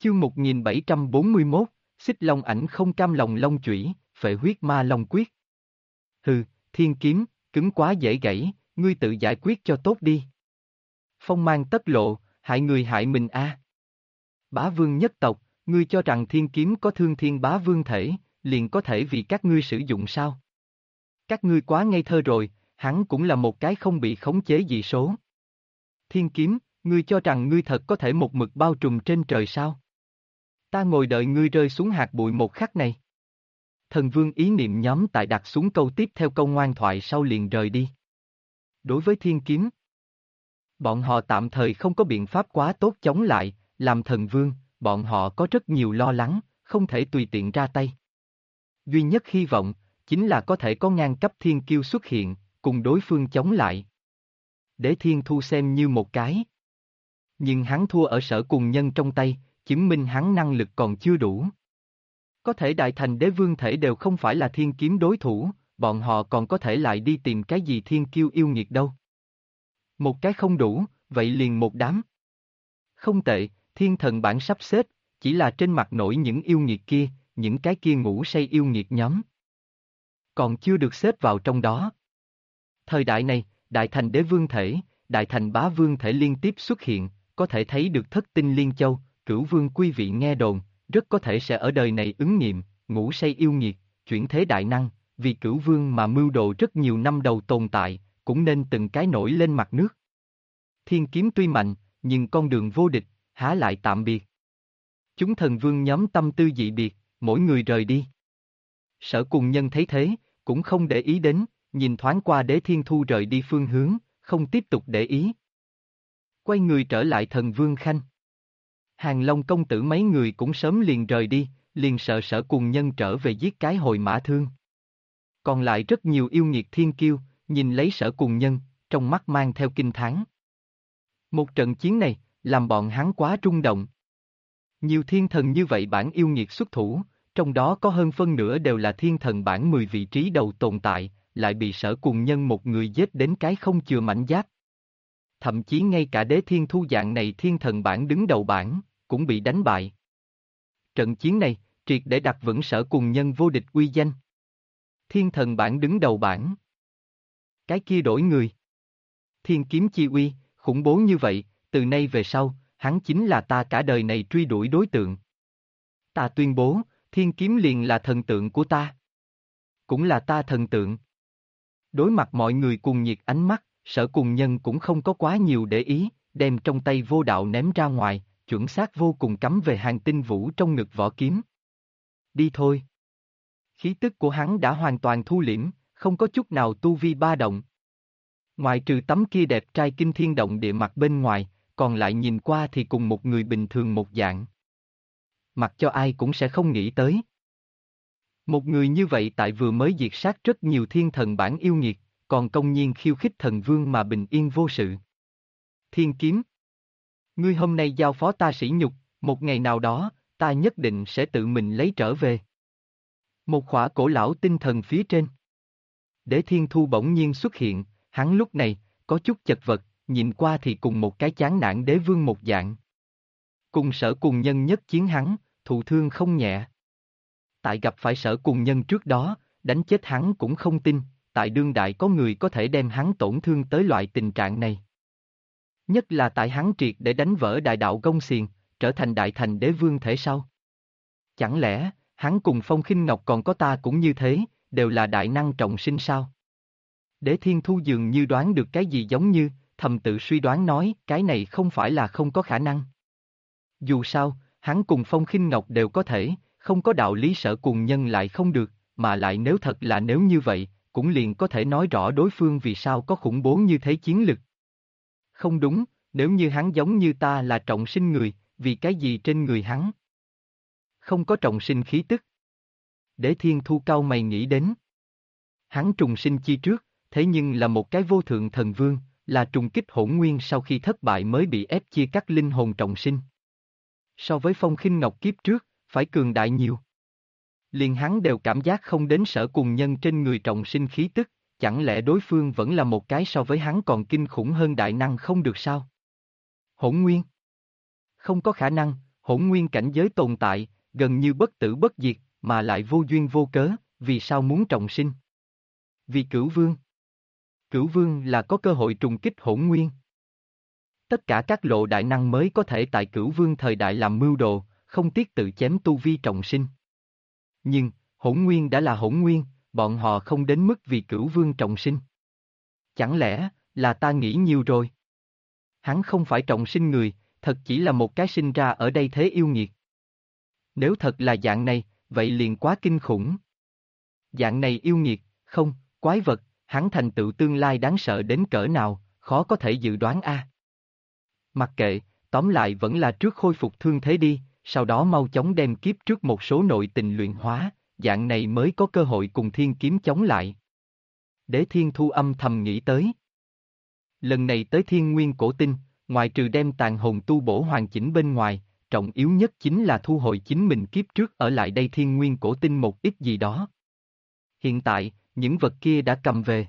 Chương 1741, Xích Long ảnh không cam lòng long chủy, phệ huyết ma long quyết. Hừ, thiên kiếm, cứng quá dễ gãy, ngươi tự giải quyết cho tốt đi. Phong mang tất lộ, hại người hại mình a. Bá vương nhất tộc, ngươi cho rằng thiên kiếm có thương thiên bá vương thể, liền có thể vì các ngươi sử dụng sao? Các ngươi quá ngây thơ rồi, hắn cũng là một cái không bị khống chế dị số. Thiên kiếm, ngươi cho rằng ngươi thật có thể một mực bao trùm trên trời sao? Ta ngồi đợi ngươi rơi xuống hạt bụi một khắc này. Thần vương ý niệm nhóm tại đặt xuống câu tiếp theo câu ngoan thoại sau liền rời đi. Đối với thiên kiếm, bọn họ tạm thời không có biện pháp quá tốt chống lại, làm thần vương, bọn họ có rất nhiều lo lắng, không thể tùy tiện ra tay. Duy nhất hy vọng, chính là có thể có ngang cấp thiên kiêu xuất hiện, cùng đối phương chống lại. Đế Thiên Thu xem như một cái. Nhưng hắn thua ở Sở Cùng Nhân trong tay, chứng minh hắn năng lực còn chưa đủ. Có thể đại thành đế vương thể đều không phải là thiên kiếm đối thủ, bọn họ còn có thể lại đi tìm cái gì thiên kiêu yêu nghiệt đâu. Một cái không đủ, vậy liền một đám. Không tệ, thiên thần bản sắp xếp, chỉ là trên mặt nổi những yêu nghiệt kia, những cái kia ngủ say yêu nghiệt nhóm. Còn chưa được xếp vào trong đó. Thời đại này, đại thành đế vương thể, đại thành bá vương thể liên tiếp xuất hiện, có thể thấy được thất tinh liên châu, cửu vương quý vị nghe đồn, rất có thể sẽ ở đời này ứng nghiệm, ngủ say yêu nghiệt, chuyển thế đại năng, vì cửu vương mà mưu đồ rất nhiều năm đầu tồn tại, cũng nên từng cái nổi lên mặt nước. Thiên kiếm tuy mạnh, nhưng con đường vô địch, há lại tạm biệt. Chúng thần vương nhóm tâm tư dị biệt, mỗi người rời đi. Sở Cùng Nhân thấy thế, cũng không để ý đến, nhìn thoáng qua Đế Thiên Thu rời đi phương hướng, không tiếp tục để ý. Quay người trở lại thần vương khanh. Hàng Long công tử mấy người cũng sớm liền rời đi, liền sợ Sở Cùng Nhân trở về giết cái hồi mã thương. Còn lại rất nhiều yêu nghiệt thiên kiêu, nhìn lấy Sở Cùng Nhân, trong mắt mang theo kinh thán. Một trận chiến này, làm bọn hắn quá rung động. Nhiều thiên thần như vậy bản yêu nghiệt xuất thủ, trong đó có hơn phân nửa đều là thiên thần bản 10 vị trí đầu tồn tại, lại bị Sở Cùng Nhân một người giết đến cái không chừa mảnh giáp. Thậm chí ngay cả Đế Thiên Thu dạng này thiên thần bản đứng đầu bản, cũng bị đánh bại. Trận chiến này, triệt để đặt vững Sở Cùng Nhân vô địch uy danh. Thiên thần bản đứng đầu bản. Cái kia đổi người. Thiên kiếm chi uy, khủng bố như vậy, từ nay về sau, hắn chính là ta cả đời này truy đuổi đối tượng. Ta tuyên bố, thiên kiếm liền là thần tượng của ta. Cũng là ta thần tượng. Đối mặt mọi người cùng nhiệt ánh mắt, Sở Cùng Nhân cũng không có quá nhiều để ý, đem trong tay vô đạo ném ra ngoài, chuẩn xác vô cùng cắm về hàng tinh vũ trong ngực vỏ kiếm. Đi thôi. Khí tức của hắn đã hoàn toàn thu liễm, không có chút nào tu vi ba động. Ngoài trừ tấm kia đẹp trai kinh thiên động địa mặt bên ngoài, còn lại nhìn qua thì cùng một người bình thường một dạng. Mặc cho ai cũng sẽ không nghĩ tới. Một người như vậy tại vừa mới diệt sát rất nhiều thiên thần bản yêu nghiệt, còn công nhiên khiêu khích thần vương mà bình yên vô sự. Thiên kiếm. Ngươi hôm nay giao phó ta sỉ nhục, một ngày nào đó, ta nhất định sẽ tự mình lấy trở về. Một khỏa cổ lão tinh thần phía trên. Đế Thiên Thu bỗng nhiên xuất hiện, hắn lúc này, có chút chật vật, nhìn qua thì cùng một cái chán nản đế vương một dạng. Cùng Sở Cùng Nhân nhất chiến hắn, thụ thương không nhẹ. Tại gặp phải Sở Cùng Nhân trước đó, đánh chết hắn cũng không tin, tại đương đại có người có thể đem hắn tổn thương tới loại tình trạng này. Nhất là tại hắn triệt để đánh vỡ đại đạo gông xiềng, trở thành đại thành đế vương thể sau. Chẳng lẽ, hắn cùng Phong Khinh Ngọc còn có ta cũng như thế, đều là đại năng trọng sinh sao? Đế Thiên Thu dường như đoán được cái gì giống như, thầm tự suy đoán nói, cái này không phải là không có khả năng. Dù sao, hắn cùng Phong Khinh Ngọc đều có thể, không có đạo lý Sở Cùng Nhân lại không được, mà lại nếu thật là nếu như vậy, cũng liền có thể nói rõ đối phương vì sao có khủng bố như thế chiến lực. Không đúng, nếu như hắn giống như ta là trọng sinh người, vì cái gì trên người hắn không có trọng sinh khí tức? Đế Thiên Thu cau mày nghĩ đến. Hắn trùng sinh chi trước, thế nhưng là một cái vô thượng thần vương, là trùng kích hỗn nguyên sau khi thất bại mới bị ép chia cắt linh hồn trọng sinh. So với Phong Khinh Ngọc kiếp trước, phải cường đại nhiều. Liền hắn đều cảm giác không đến Sở Cùng Nhân trên người trọng sinh khí tức, chẳng lẽ đối phương vẫn là một cái so với hắn còn kinh khủng hơn đại năng không được sao? Hỗn nguyên. Không có khả năng, Hỗn nguyên cảnh giới tồn tại, gần như bất tử bất diệt, mà lại vô duyên vô cớ, vì sao muốn trọng sinh? Vì Cửu Vương. Cửu Vương là có cơ hội trùng kích hỗn nguyên. Tất cả các lộ đại năng mới có thể tại Cửu Vương thời đại làm mưu đồ, không tiếc tự chém tu vi trọng sinh. Nhưng, hỗn nguyên đã là hỗn nguyên, bọn họ không đến mức vì Cửu Vương trọng sinh. Chẳng lẽ, là ta nghĩ nhiều rồi? Hắn không phải trọng sinh người, thật chỉ là một cái sinh ra ở đây thế yêu nghiệt. Nếu thật là dạng này, vậy liền quá kinh khủng. Dạng này yêu nghiệt, không, quái vật, hắn thành tựu tương lai đáng sợ đến cỡ nào, khó có thể dự đoán a. Mặc kệ, tóm lại vẫn là trước khôi phục thương thế đi, sau đó mau chóng đem kiếp trước một số nội tình luyện hóa, dạng này mới có cơ hội cùng thiên kiếm chống lại. Đế Thiên Thu âm thầm nghĩ tới. Lần này tới Thiên Nguyên Cổ Tinh, ngoài trừ đem tàn hồn tu bổ hoàn chỉnh bên ngoài, trọng yếu nhất chính là thu hồi chính mình kiếp trước ở lại đây Thiên Nguyên Cổ Tinh một ít gì đó. Hiện tại, những vật kia đã cầm về.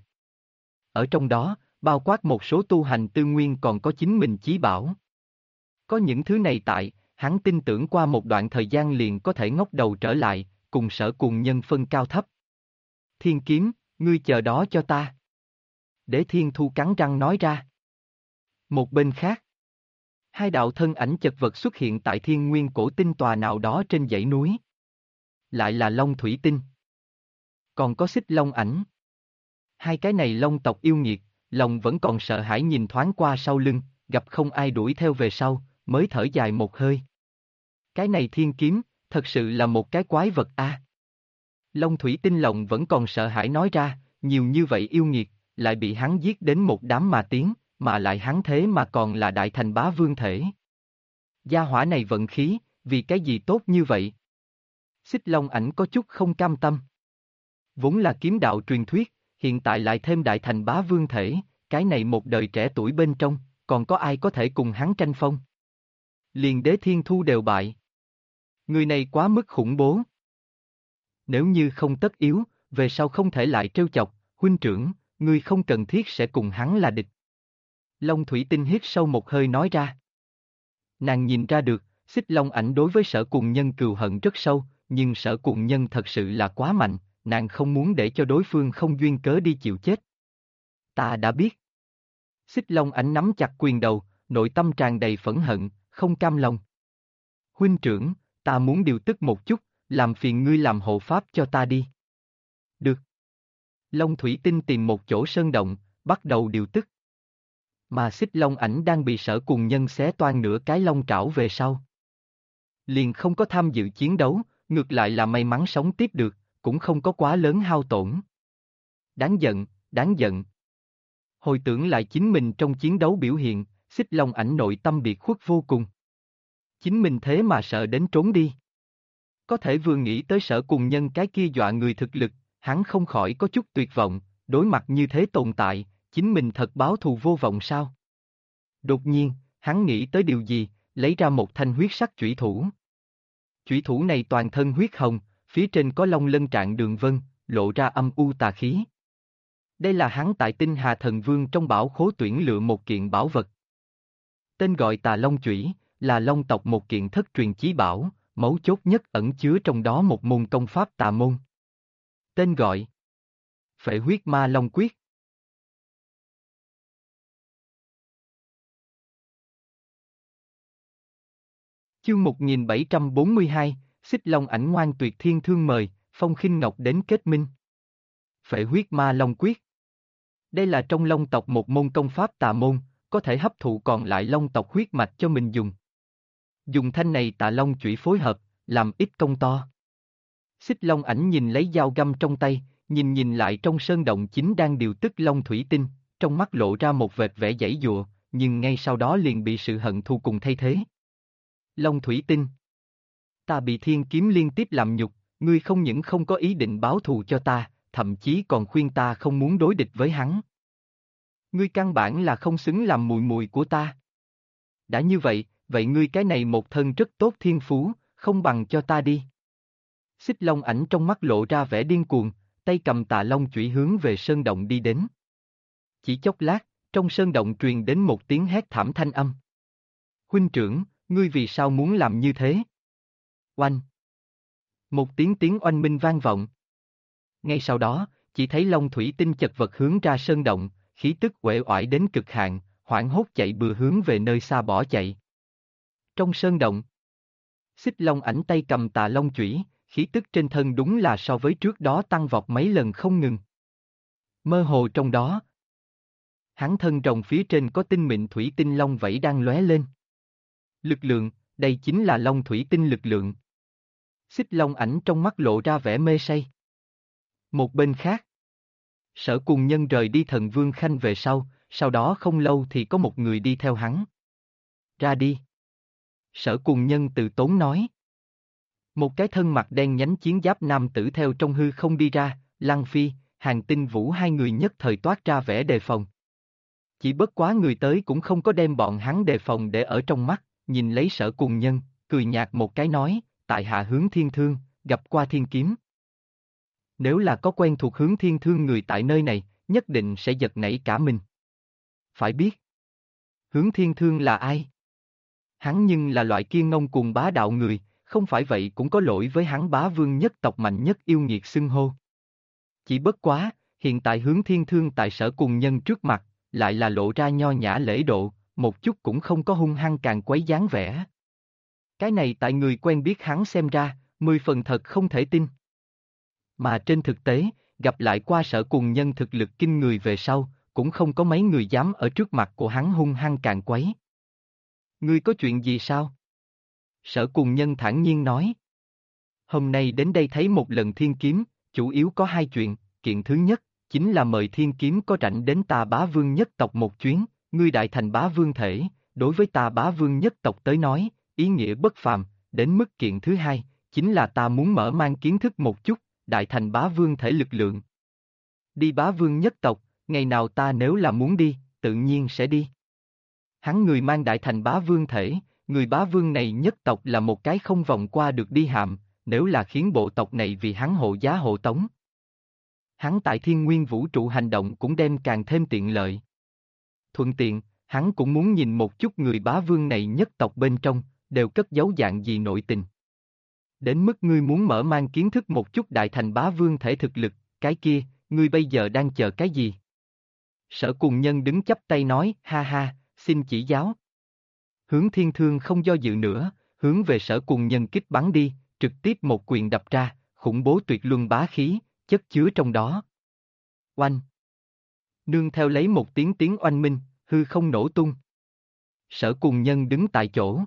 Ở trong đó, bao quát một số tu hành tư nguyên còn có chính mình chí bảo. Có những thứ này tại, hắn tin tưởng qua một đoạn thời gian liền có thể ngóc đầu trở lại, cùng Sở Cuồng Nhân phân cao thấp. Thiên kiếm, ngươi chờ đó cho ta. Đế Thiên Thu cắn răng nói ra. Một bên khác, hai đạo thân ảnh chật vật xuất hiện tại Thiên Nguyên Cổ Tinh tòa nào đó trên dãy núi. Lại là Long Thủy Tinh. Còn có Xích Long ảnh. Hai cái này Long tộc yêu nghiệt, lòng vẫn còn sợ hãi nhìn thoáng qua sau lưng, gặp không ai đuổi theo về sau, mới thở dài một hơi. Cái này thiên kiếm, thật sự là một cái quái vật a. Long Thủy Tinh lòng vẫn còn sợ hãi nói ra, nhiều như vậy yêu nghiệt, lại bị hắn giết đến một đám mà tiến, mà lại hắn thế mà còn là đại thành bá vương thể. Gia hỏa này vận khí, vì cái gì tốt như vậy? Xích Long ảnh có chút không cam tâm. Vốn là kiếm đạo truyền thuyết, hiện tại lại thêm đại thành bá vương thể, cái này một đời trẻ tuổi bên trong, còn có ai có thể cùng hắn tranh phong? Liền Đế Thiên Thu đều bại. Người này quá mức khủng bố. Nếu như không tất yếu, về sau không thể lại trêu chọc, huynh trưởng, ngươi không cần thiết sẽ cùng hắn là địch. Long Thủy Tinh hít sâu một hơi nói ra. Nàng nhìn ra được, Xích Long ảnh đối với Sở Cuồng Nhân cừu hận rất sâu, nhưng Sở Cuồng Nhân thật sự là quá mạnh, nàng không muốn để cho đối phương không duyên cớ đi chịu chết. Ta đã biết. Xích Long ảnh nắm chặt quyền đầu, nội tâm tràn đầy phẫn hận, không cam lòng. Huynh trưởng, ta muốn điều tức một chút, làm phiền ngươi làm hộ pháp cho ta đi. Được. Long Thủy Tinh tìm một chỗ sơn động, bắt đầu điều tức. Mà Xích Long ảnh đang bị Sở Cuồng Nhân xé toang nửa cái long trảo về sau. Liền không có tham dự chiến đấu, ngược lại là may mắn sống tiếp được, cũng không có quá lớn hao tổn. Đáng giận, đáng giận. Hồi tưởng lại chính mình trong chiến đấu biểu hiện, Xích Long ảnh nội tâm biệt khuất vô cùng. Chính mình thế mà sợ đến trốn đi. Có thể vừa nghĩ tới Sở Cuồng Nhân cái kia dọa người thực lực, hắn không khỏi có chút tuyệt vọng, đối mặt như thế tồn tại, chính mình thật báo thù vô vọng sao? Đột nhiên, hắn nghĩ tới điều gì, lấy ra một thanh huyết sắc chủy thủ. Chủy thủ này toàn thân huyết hồng, phía trên có long lân trạng đường vân, lộ ra âm u tà khí. Đây là hắn tại Tinh Hà Thần Vương trong bảo khố tuyển lựa một kiện bảo vật. Tên gọi Tà Long Chủy, là Long tộc một kiện thất truyền chí bảo, mấu chốt nhất ẩn chứa trong đó một môn công pháp tà môn. Tên gọi Phệ Huyết Ma Long Quyết. Chương 1742, Xích Long ảnh ngoan tuyệt thiên thương mời, Phong Khinh Ngọc đến kết minh. Phệ Huyết Ma Long Quyết. Đây là trong Long tộc một môn công pháp tà môn, có thể hấp thụ còn lại Long tộc huyết mạch cho mình dùng. Dùng thanh này Tà Long Chủy phối hợp, làm ít công to. Xích Long ảnh nhìn lấy dao găm trong tay, nhìn lại trong sơn động chính đang điều tức Long Thủy Tinh, trong mắt lộ ra một vệt vẻ giãy giụa, nhưng ngay sau đó liền bị sự hận thù cùng thay thế. Long Thủy Tinh. Ta bị thiên kiếm liên tiếp làm nhục, ngươi không những không có ý định báo thù cho ta, thậm chí còn khuyên ta không muốn đối địch với hắn. Ngươi căn bản là không xứng làm mùi mùi của ta. Đã như vậy, vậy ngươi cái này một thân rất tốt thiên phú, không bằng cho ta đi. Xích Long ảnh trong mắt lộ ra vẻ điên cuồng, tay cầm Tà Long chủy hướng về sơn động đi đến. Chỉ chốc lát, trong sơn động truyền đến một tiếng hét thảm thanh âm. Huynh trưởng, Ngươi vì sao muốn làm như thế? Oanh! Một tiếng oanh minh vang vọng. Ngay sau đó, chỉ thấy Long thủy tinh chật vật hướng ra sơn động, khí tức uể oải đến cực hạn, hoảng hốt chạy bừa hướng về nơi xa bỏ chạy. Trong sơn động, Xích Long ảnh tay cầm tà long chủy, khí tức trên thân đúng là so với trước đó tăng vọt mấy lần không ngừng. Mơ hồ trong đó, hắn thân rồng phía trên có tinh mịn thủy tinh long vẫy đang lóe lên. Lực lượng, đây chính là long thủy tinh lực lượng. Xích Long ảnh trong mắt lộ ra vẻ mê say. Một bên khác, Sở Cùng Nhân rời đi Thần Vương Khanh về sau đó không lâu thì có một người đi theo hắn. Ra đi. Sở Cùng Nhân từ tốn nói. Một cái thân mặt đen nhánh chiến giáp nam tử theo trong hư không đi ra, Lăng Phi, Hàn Tinh Vũ hai người nhất thời toát ra vẻ đề phòng. Chỉ bất quá người tới cũng không có đem bọn hắn đề phòng để ở trong mắt, nhìn lấy Sở Cùng Nhân, cười nhạt một cái nói, tại hạ Hướng Thiên Thương, gặp qua Thiên Kiếm. Nếu là có quen thuộc Hướng Thiên Thương người tại nơi này, nhất định sẽ giật nảy cả mình. Phải biết, Hướng Thiên Thương là ai? Hắn nhưng là loại kia ngông cuồng bá đạo người, không phải vậy cũng có lỗi với hắn bá vương nhất tộc mạnh nhất yêu nghiệt xưng hô. Chỉ bất quá, hiện tại Hướng Thiên Thương tại Sở Cùng Nhân trước mặt, lại là lộ ra nho nhã lễ độ, một chút cũng không có hung hăng càng quấy dáng vẻ. Cái này tại người quen biết hắn xem ra, 10 phần thật không thể tin. Mà trên thực tế, gặp lại qua Sở Cùng Nhân thực lực kinh người về sau, cũng không có mấy người dám ở trước mặt của hắn hung hăng càng quấy. Ngươi có chuyện gì sao? Sở Cùng Nhân thản nhiên nói. Hôm nay đến đây thấy một lần Thiên Kiếm, chủ yếu có hai chuyện, kiện thứ nhất, chính là mời Thiên Kiếm có rảnh đến ta bá vương nhất tộc một chuyến, ngươi đại thành bá vương thể, đối với ta bá vương nhất tộc tới nói, ý nghĩa bất phàm, đến mức kiện thứ hai, chính là ta muốn mở mang kiến thức một chút, đại thành bá vương thể lực lượng. Đi bá vương nhất tộc, ngày nào ta nếu là muốn đi, tự nhiên sẽ đi. Hắn người mang đại thành bá vương thể, người bá vương này nhất tộc là một cái không vòng qua được đi hạm, nếu là khiến bộ tộc này vì hắn hộ giá hộ tống. Hắn tại thiên nguyên vũ trụ hành động cũng đem càng thêm tiện lợi. Thuận tiện, hắn cũng muốn nhìn một chút người bá vương này nhất tộc bên trong, đều cất giấu dạng gì nội tình. Đến mức ngươi muốn mở mang kiến thức một chút đại thành bá vương thể thực lực, cái kia, ngươi bây giờ đang chờ cái gì? Sở Cùng Nhân đứng chắp tay nói, ha ha, xin chỉ giáo. Hướng Thiên Thương không do dự nữa, hướng về Sở Cùng Nhân kích bắn đi, trực tiếp một quyền đập ra, khủng bố tuyệt luân bá khí, chất chứa trong đó. Oanh! Nương theo lấy một tiếng oanh minh, hư không nổ tung. Sở Cùng Nhân đứng tại chỗ.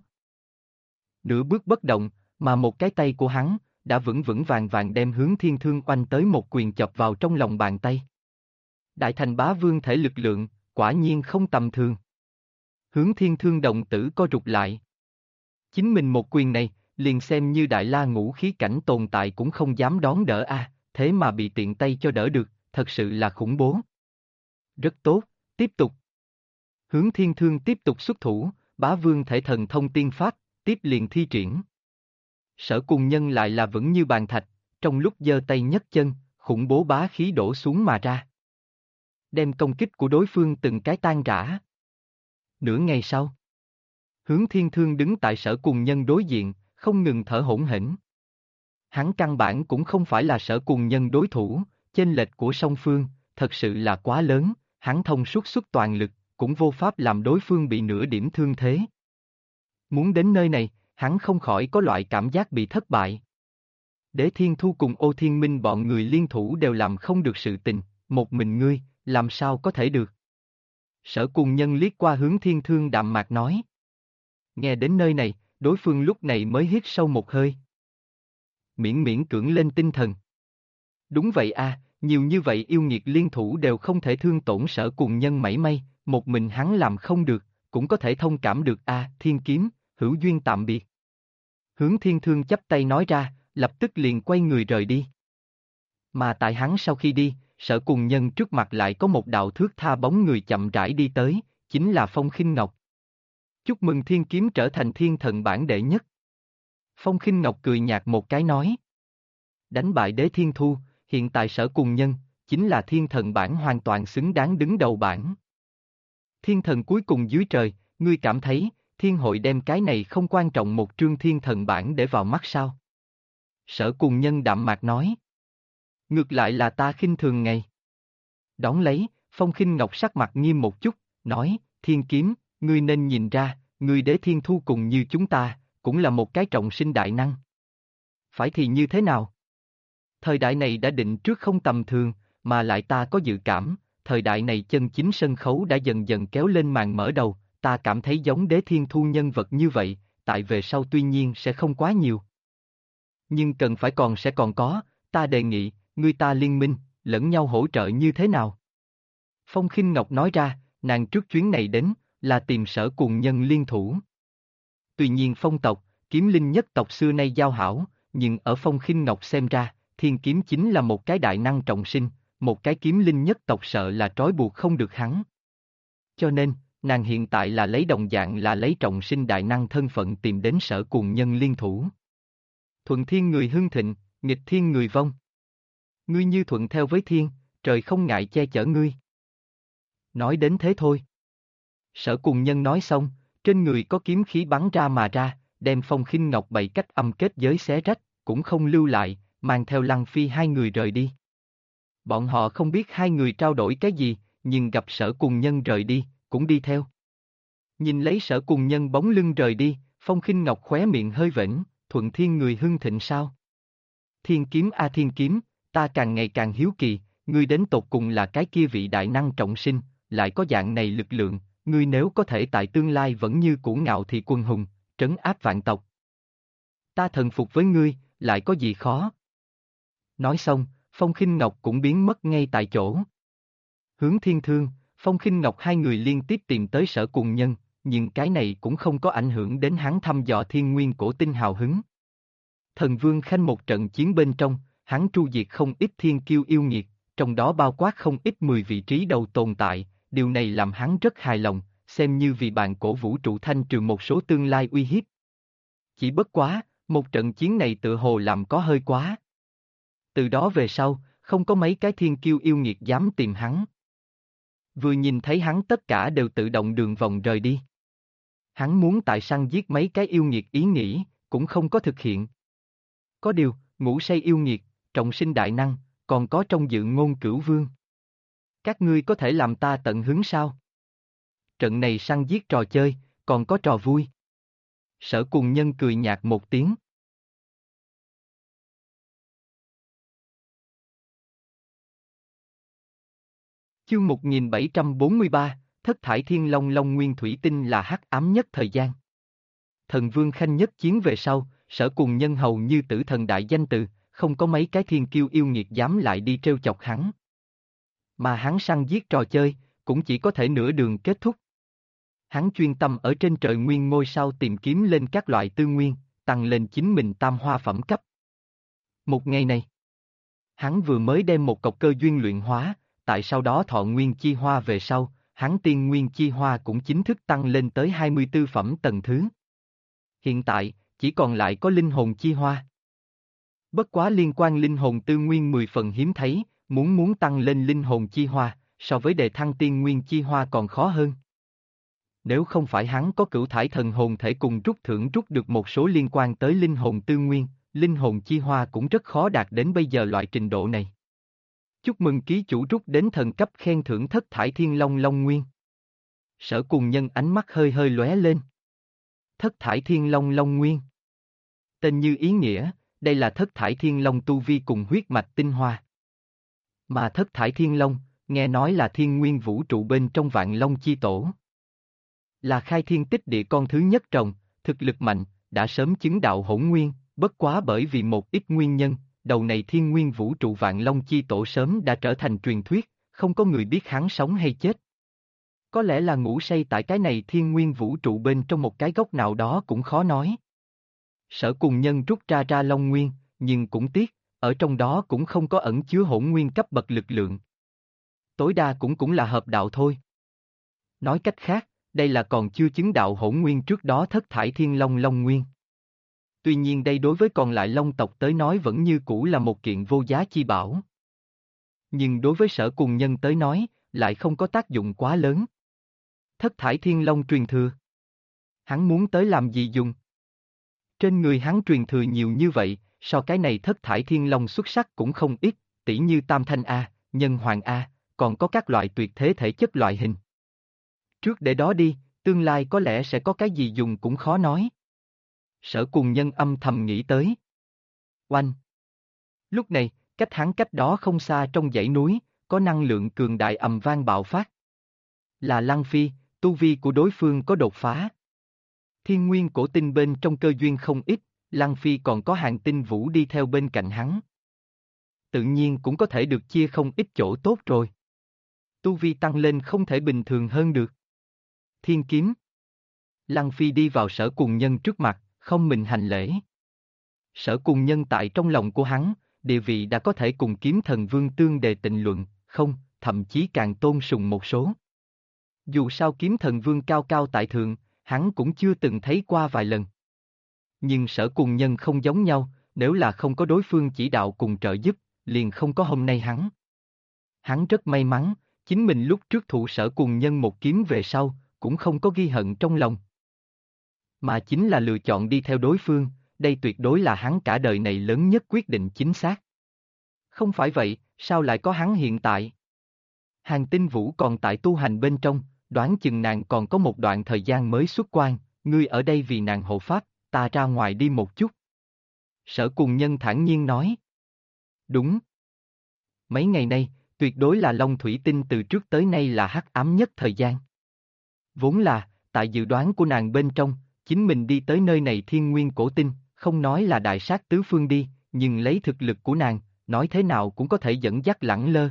Nửa bước bất động, mà một cái tay của hắn, đã vững vững vàng vàng đem Hướng Thiên Thương oanh tới một quyền chọc vào trong lòng bàn tay. Đại thành bá vương thể lực lượng, quả nhiên không tầm thường. Hướng Thiên Thương động tử co rụt lại. Chính mình một quyền này, liền xem như đại la ngũ khí cảnh tồn tại cũng không dám đón đỡ thế mà bị tiện tay cho đỡ được, thật sự là khủng bố. Rất tốt, tiếp tục. Hướng Thiên Thương tiếp tục xuất thủ, bá vương thể thần thông tiên pháp, tiếp liền thi triển. Sở Cùng Nhân lại là vững như bàn thạch, trong lúc giơ tay nhấc chân, khủng bố bá khí đổ xuống mà ra. Đem công kích của đối phương từng cái tan rã. Nửa ngày sau, Hướng Thiên Thương đứng tại Sở Cùng Nhân đối diện, không ngừng thở hổn hển. Hắn căn bản cũng không phải là Sở Cùng Nhân đối thủ, chênh lệch của song phương, thật sự là quá lớn, hắn thông suốt xuất toàn lực, cũng vô pháp làm đối phương bị nửa điểm thương thế. Muốn đến nơi này, hắn không khỏi có loại cảm giác bị thất bại. Đế Thiên Thu cùng Ô Thiên Minh bọn người liên thủ đều làm không được sự tình, một mình ngươi, làm sao có thể được. Sở Cùng Nhân liếc qua Hướng Thiên Thương đạm mạc nói. Nghe đến nơi này, đối phương lúc này mới hít sâu một hơi. Miễn cưỡng lên tinh thần. Đúng vậy nhiều như vậy yêu nghiệt liên thủ đều không thể thương tổn Sở Cùng Nhân mảy may, một mình hắn làm không được, cũng có thể thông cảm được Thiên Kiếm, hữu duyên tạm biệt. Hướng Thiên Thương chắp tay nói ra, lập tức liền quay người rời đi. Mà tại hắn sau khi đi, Sở Cùng Nhân trước mặt lại có một đạo thước tha bóng người chậm rãi đi tới, chính là Phong Khinh Ngọc. Chúc mừng Thiên Kiếm trở thành thiên thần bảng đệ nhất. Phong Khinh Ngọc cười nhạt một cái nói. Đánh bại Đế Thiên Thu, hiện tại Sở Cùng Nhân, chính là thiên thần bảng hoàn toàn xứng đáng đứng đầu bảng. Thiên thần cuối cùng dưới trời, ngươi cảm thấy, thiên hội đem cái này không quan trọng một trương thiên thần bản để vào mắt sao? Sở Cùng Nhân đạm mạc nói. Ngược lại là ta khinh thường ngày. Đón lấy, Phong Khinh Ngọc sắc mặt nghiêm một chút, nói, Thiên Kiếm, ngươi nên nhìn ra, ngươi Đế Thiên Thu cùng như chúng ta, cũng là một cái trọng sinh đại năng. Phải thì như thế nào? Thời đại này đã định trước không tầm thường, mà lại ta có dự cảm, thời đại này chân chính sân khấu đã dần dần kéo lên màn mở đầu, ta cảm thấy giống Đế Thiên Thu nhân vật như vậy, tại về sau tuy nhiên sẽ không quá nhiều. Nhưng cần phải sẽ còn có, ta đề nghị, ngươi ta liên minh, lẫn nhau hỗ trợ như thế nào? Phong Khinh Ngọc nói ra, nàng trước chuyến này đến, là tìm Sở Cùng Nhân liên thủ. Tuy nhiên phong tộc, kiếm linh nhất tộc xưa nay giao hảo, nhưng ở Phong Khinh Ngọc xem ra, Thiên Kiếm chính là một cái đại năng trọng sinh, một cái kiếm linh nhất tộc sợ là trói buộc không được hắn. Cho nên, nàng hiện tại là lấy đồng dạng là lấy trọng sinh đại năng thân phận tìm đến Sở Cùng Nhân liên thủ. Thuận thiên người hưng thịnh, nghịch thiên người vong. Ngươi như thuận theo với thiên, trời không ngại che chở ngươi. Nói đến thế thôi. Sở Cùng Nhân nói xong, trên người có kiếm khí bắn ra mà ra, đem Phong Khinh Ngọc bày cách âm kết giới xé rách, cũng không lưu lại, mang theo Lăng Phi hai người rời đi. Bọn họ không biết hai người trao đổi cái gì, nhưng gặp Sở Cùng Nhân rời đi, cũng đi theo. Nhìn lấy Sở Cùng Nhân bóng lưng rời đi, Phong Khinh Ngọc khóe miệng hơi vểnh, thuận thiên người hưng thịnh sao? Thiên Kiếm a Thiên Kiếm, ta càng ngày càng hiếu kỳ, ngươi đến tột cùng là cái kia vị đại năng trọng sinh, lại có dạng này lực lượng, ngươi nếu có thể tại tương lai vẫn như cũ ngạo thị quân hùng, trấn áp vạn tộc. Ta thần phục với ngươi, lại có gì khó? Nói xong, Phong Khinh Ngọc cũng biến mất ngay tại chỗ. Hướng Thiên Thương, Phong Khinh Ngọc hai người liên tiếp tìm tới Sở Cùng Nhân, nhưng cái này cũng không có ảnh hưởng đến hắn thăm dò thiên nguyên cổ tinh hào hứng. Thần Vương Khanh một trận chiến bên trong, hắn tru diệt không ít thiên kiêu yêu nghiệt, trong đó bao quát không ít 10 vị trí đầu tồn tại, điều này làm hắn rất hài lòng, xem như vì bàn cổ vũ trụ thanh trừ một số tương lai uy hiếp. Chỉ bất quá, một trận chiến này tựa hồ làm có hơi quá. Từ đó về sau, không có mấy cái thiên kiêu yêu nghiệt dám tìm hắn. Vừa nhìn thấy hắn tất cả đều tự động đường vòng rời đi. Hắn muốn tại săn giết mấy cái yêu nghiệt ý nghĩ, cũng không có thực hiện. Có điều, ngủ say yêu nghiệt, trọng sinh đại năng, còn có trong dự ngôn cửu vương. Các ngươi có thể làm ta tận hứng sao? Trận này săn giết trò chơi, còn có trò vui. Sở Cùng Nhân cười nhạt một tiếng. Chương 1743, Thất Thải Thiên Long Long Nguyên Thủy Tinh là hắc ám nhất thời gian. Thần Vương Khanh nhất chiến về sau, Sở Cùng Nhân hầu như tử thần đại danh từ, không có mấy cái thiên kiêu yêu nghiệt dám lại đi trêu chọc hắn. Mà hắn săn giết trò chơi, cũng chỉ có thể nửa đường kết thúc. Hắn chuyên tâm ở trên trời nguyên ngôi sao tìm kiếm lên các loại tư nguyên, tăng lên chính mình tam hoa phẩm cấp. Một ngày này, hắn vừa mới đem một cọc cơ duyên luyện hóa, tại sau đó thọ nguyên chi hoa về sau, hắn tiên nguyên chi hoa cũng chính thức tăng lên tới 24 phẩm tầng thứ. Hiện tại, chỉ còn lại có linh hồn chi hoa. Bất quá liên quan linh hồn tư nguyên 10 phần hiếm thấy, muốn tăng lên linh hồn chi hoa, so với đề thăng tiên nguyên chi hoa còn khó hơn. Nếu không phải hắn có cửu thải thần hồn thể cùng rút thưởng rút được một số liên quan tới linh hồn tư nguyên, linh hồn chi hoa cũng rất khó đạt đến bây giờ loại trình độ này. Chúc mừng ký chủ rút đến thần cấp khen thưởng Thất Thải Thiên Long Long Nguyên. Sở Cùng Nhân ánh mắt hơi hơi lóe lên. Thất Thải Thiên Long Long Nguyên. Tên như ý nghĩa, đây là Thất Thải Thiên Long tu vi cùng huyết mạch tinh hoa. Mà Thất Thải Thiên Long, nghe nói là thiên nguyên vũ trụ bên trong Vạn Long chi tổ. Là khai thiên tích địa con thứ nhất trồng, thực lực mạnh, đã sớm chứng đạo hỗn nguyên, bất quá bởi vì một ít nguyên nhân, đầu này thiên nguyên vũ trụ Vạn Long chi tổ sớm đã trở thành truyền thuyết, không có người biết hắn sống hay chết. Có lẽ là ngủ say tại cái này thiên nguyên vũ trụ bên trong một cái góc nào đó cũng khó nói. Sở Cùng Nhân rút ra Long Nguyên, nhưng cũng tiếc, ở trong đó cũng không có ẩn chứa hỗn nguyên cấp bậc lực lượng. Tối đa cũng là hợp đạo thôi. Nói cách khác, đây là còn chưa chứng đạo hỗn nguyên trước đó Thất Thải Thiên Long Long Nguyên. Tuy nhiên đây đối với còn lại Long tộc tới nói vẫn như cũ là một kiện vô giá chi bảo. Nhưng đối với Sở Cùng Nhân tới nói, lại không có tác dụng quá lớn. Thất Thải Thiên Long truyền thừa. Hắn muốn tới làm gì dùng? Trên người hắn truyền thừa nhiều như vậy, so cái này thất thải thiên long xuất sắc cũng không ít, tỉ như Tam Thanh A, Nhân Hoàng A, còn có các loại tuyệt thế thể chất loại hình. Trước để đó đi, tương lai có lẽ sẽ có cái gì dùng cũng khó nói. Sở Cùng Nhân âm thầm nghĩ tới. Oanh! Lúc này, cách đó không xa trong dãy núi, có năng lượng cường đại ầm vang bạo phát. Là Lăng Phi, tu vi của đối phương có đột phá. Thiên nguyên cổ tinh bên trong cơ duyên không ít, Lăng Phi còn có hàng tinh vũ đi theo bên cạnh hắn. Tự nhiên cũng có thể được chia không ít chỗ tốt rồi. Tu vi tăng lên không thể bình thường hơn được. Thiên kiếm. Lăng Phi đi vào Sở Cùng Nhân trước mặt, không mình hành lễ. Sở Cùng Nhân tại trong lòng của hắn, địa vị đã có thể cùng Kiếm Thần Vương tương đề tịnh luận, không, thậm chí càng tôn sùng một số. Dù sao Kiếm Thần Vương cao cao tại thượng, hắn cũng chưa từng thấy qua vài lần. Nhưng Sở Cùng Nhân không giống nhau, nếu là không có đối phương chỉ đạo cùng trợ giúp, liền không có hôm nay hắn. Hắn rất may mắn, chính mình lúc trước thụ Sở Cùng Nhân một kiếm về sau, cũng không có ghi hận trong lòng. Mà chính là lựa chọn đi theo đối phương, đây tuyệt đối là hắn cả đời này lớn nhất quyết định chính xác. Không phải vậy, sao lại có hắn hiện tại? Hàng Tinh Vũ còn tại tu hành bên trong, đoán chừng nàng còn có một đoạn thời gian mới xuất quan, ngươi ở đây vì nàng hộ pháp, ta ra ngoài đi một chút. Sở Cùng Nhân thản nhiên nói. Đúng. Mấy ngày nay, tuyệt đối là Long Thủy Tinh từ trước tới nay là hắc ám nhất thời gian. Vốn là, tại dự đoán của nàng bên trong, chính mình đi tới nơi này thiên nguyên cổ tinh, không nói là đại sát tứ phương đi, nhưng lấy thực lực của nàng, nói thế nào cũng có thể dẫn dắt lẳng lơ.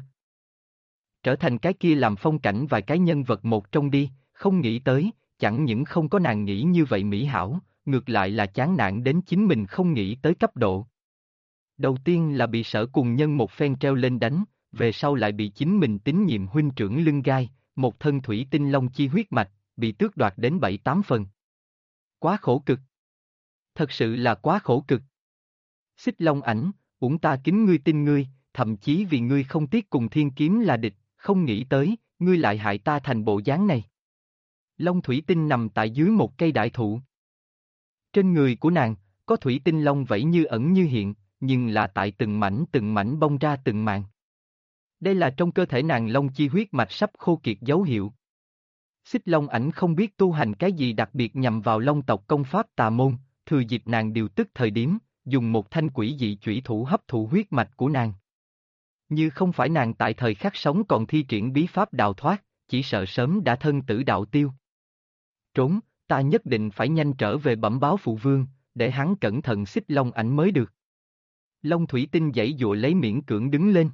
Trở thành cái kia làm phong cảnh vài cái nhân vật một trong đi, không nghĩ tới, chẳng những không có nàng nghĩ như vậy mỹ hảo, ngược lại là chán nản đến chính mình không nghĩ tới cấp độ. Đầu tiên là bị Sở Cùng Nhân một phen treo lên đánh, về sau lại bị chính mình tín nhiệm huynh trưởng lưng gai, một thân thủy tinh long chi huyết mạch, bị tước đoạt đến 7-8 phần. Quá khổ cực. Thật sự là quá khổ cực. Xích Long Ảnh, uổng ta kính ngươi tin ngươi, thậm chí vì ngươi không tiếc cùng thiên kiếm là địch, không nghĩ tới, ngươi lại hại ta thành bộ dáng này. Long thủy tinh nằm tại dưới một cây đại thụ. Trên người của nàng, có thủy tinh long vẫy như ẩn như hiện, nhưng là tại từng mảnh bong ra từng màn. Đây là trong cơ thể nàng long chi huyết mạch sắp khô kiệt dấu hiệu. Xích Long Ảnh không biết tu hành cái gì đặc biệt nhằm vào long tộc công pháp tà môn, thừa dịp nàng điều tức thời điểm, dùng một thanh quỷ dị chủy thủ hấp thụ huyết mạch của nàng. Như không phải nàng tại thời khắc sống còn thi triển bí pháp đào thoát, chỉ sợ sớm đã thân tử đạo tiêu. Trốn, ta nhất định phải nhanh trở về bẩm báo phụ vương, để hắn cẩn thận Xích Long Ảnh mới được. Long thủy tinh giãy giụa lấy miễn cưỡng đứng lên.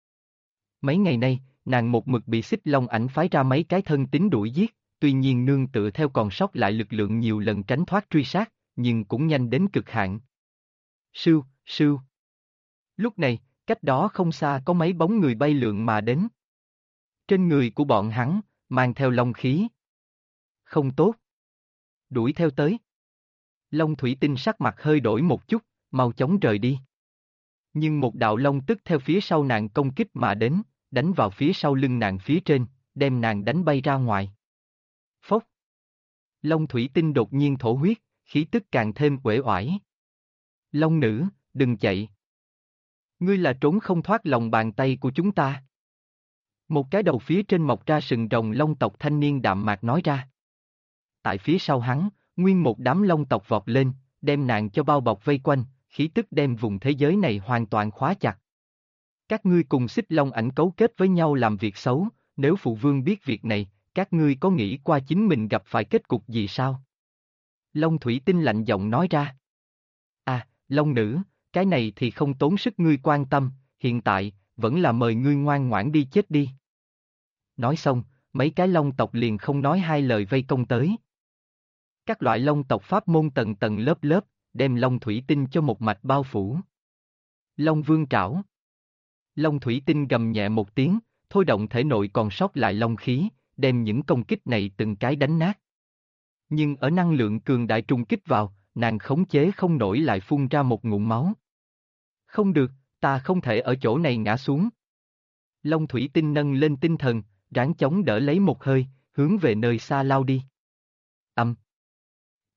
Mấy ngày nay, nàng một mực bị Xích Long Ảnh phái ra mấy cái thân tín đuổi giết, tuy nhiên nương tựa theo còn sót lại lực lượng nhiều lần tránh thoát truy sát, nhưng cũng nhanh đến cực hạn. Sưu, sưu. Lúc này, cách đó không xa có mấy bóng người bay lượn mà đến. Trên người của bọn hắn, mang theo long khí. Không tốt. Đuổi theo tới. Long thủy tinh sắc mặt hơi đổi một chút, mau chóng rời đi. Nhưng một đạo long tức theo phía sau nàng công kích mà đến, đánh vào phía sau lưng nàng phía trên, đem nàng đánh bay ra ngoài. Phốc. Long thủy tinh đột nhiên thổ huyết, khí tức càng thêm uể oải. Long nữ, đừng chạy. Ngươi là trốn không thoát lòng bàn tay của chúng ta. Một cái đầu phía trên mọc ra sừng rồng long tộc thanh niên đạm mạc nói ra. Tại phía sau hắn, nguyên một đám long tộc vọt lên, đem nàng cho bao bọc vây quanh, khí tức đem vùng thế giới này hoàn toàn khóa chặt. Các ngươi cùng Xích Long Ảnh cấu kết với nhau làm việc xấu, nếu phụ vương biết việc này, các ngươi có nghĩ qua chính mình gặp phải kết cục gì sao? Long thủy tinh lạnh giọng nói ra. À, Long nữ, cái này thì không tốn sức ngươi quan tâm, hiện tại, vẫn là mời ngươi ngoan ngoãn đi chết đi. Nói xong, mấy cái long tộc liền không nói hai lời vây công tới. Các loại long tộc pháp môn tầng tầng lớp lớp, đem long thủy tinh cho một mạch bao phủ. Long vương trảo. Long thủy tinh gầm nhẹ một tiếng, thôi động thể nội còn sót lại long khí, đem những công kích này từng cái đánh nát. Nhưng ở năng lượng cường đại trùng kích vào, nàng khống chế không nổi lại phun ra một ngụm máu. Không được, ta không thể ở chỗ này ngã xuống. Long thủy tinh nâng lên tinh thần, ráng chống đỡ lấy một hơi, hướng về nơi xa lao đi.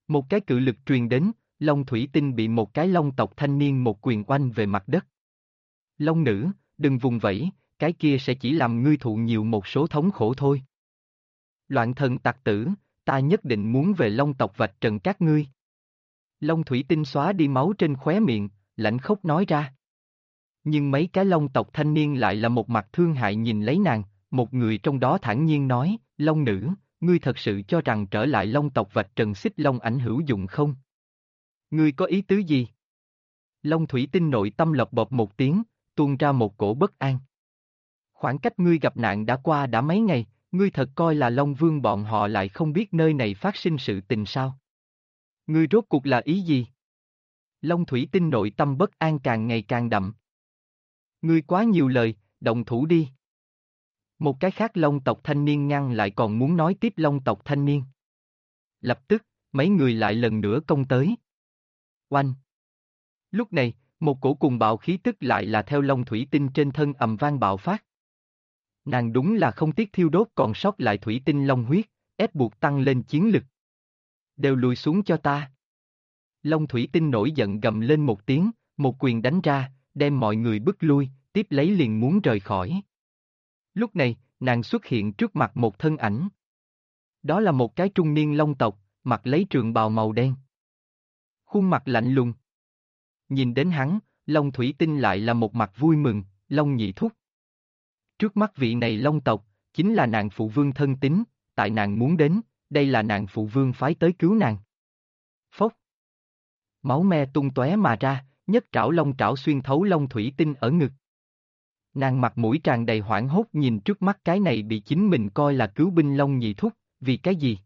Một cái cự lực truyền đến, Long Thủy Tinh bị một cái Long tộc thanh niên một quyền oanh về mặt đất. Long nữ, đừng vùng vẫy, cái kia sẽ chỉ làm ngươi thụ nhiều một số thống khổ thôi. Loạn thần tặc tử, ta nhất định muốn về Long tộc vạch trần các ngươi. Long Thủy Tinh xóa đi máu trên khóe miệng, lãnh khốc nói ra. Nhưng mấy cái Long tộc thanh niên lại là một mặt thương hại nhìn lấy nàng, một người trong đó thản nhiên nói, Long nữ, ngươi thật sự cho rằng trở lại Long tộc vạch trần xích Long ảnh hữu dụng không? Ngươi có ý tứ gì? Long Thủy Tinh nội tâm lộc bộp một tiếng, tuôn ra một cổ bất an. Khoảng cách ngươi gặp nạn đã qua đã mấy ngày, ngươi thật coi là Long Vương bọn họ lại không biết nơi này phát sinh sự tình sao? Ngươi rốt cuộc là ý gì? Long Thủy Tinh nội tâm bất an càng ngày càng đậm. Ngươi quá nhiều lời, động thủ đi. Một cái khác Long tộc thanh niên ngăn lại còn muốn nói tiếp Long tộc thanh niên. Lập tức, mấy người lại lần nữa công tới. Oanh! Lúc này, một cổ cùng bạo khí tức lại là theo Long Thủy Tinh trên thân ầm vang bạo phát. Nàng đúng là không tiếc thiêu đốt còn sót lại Thủy Tinh Long huyết, ép buộc tăng lên chiến lực. Đều lùi xuống cho ta. Long Thủy Tinh nổi giận gầm lên một tiếng, một quyền đánh ra, đem mọi người bức lui, tiếp lấy liền muốn rời khỏi. Lúc này, nàng xuất hiện trước mặt một thân ảnh. Đó là một cái trung niên Long tộc, mặc lấy trường bào màu đen. Khuôn mặt lạnh lùng. Nhìn đến hắn, Long Thủy Tinh lại là một mặt vui mừng, Long Nhị Thúc. Trước mắt vị này Long tộc, chính là nàng phụ vương thân tín, tại nàng muốn đến, đây là nàng phụ vương phái tới cứu nàng. Phốc. Máu me tung tóe mà ra, nhất trảo long trảo xuyên thấu Long Thủy Tinh ở ngực. Nàng mặt mũi tràn đầy hoảng hốt nhìn trước mắt cái này bị chính mình coi là cứu binh Long Nhị Thúc, vì cái gì?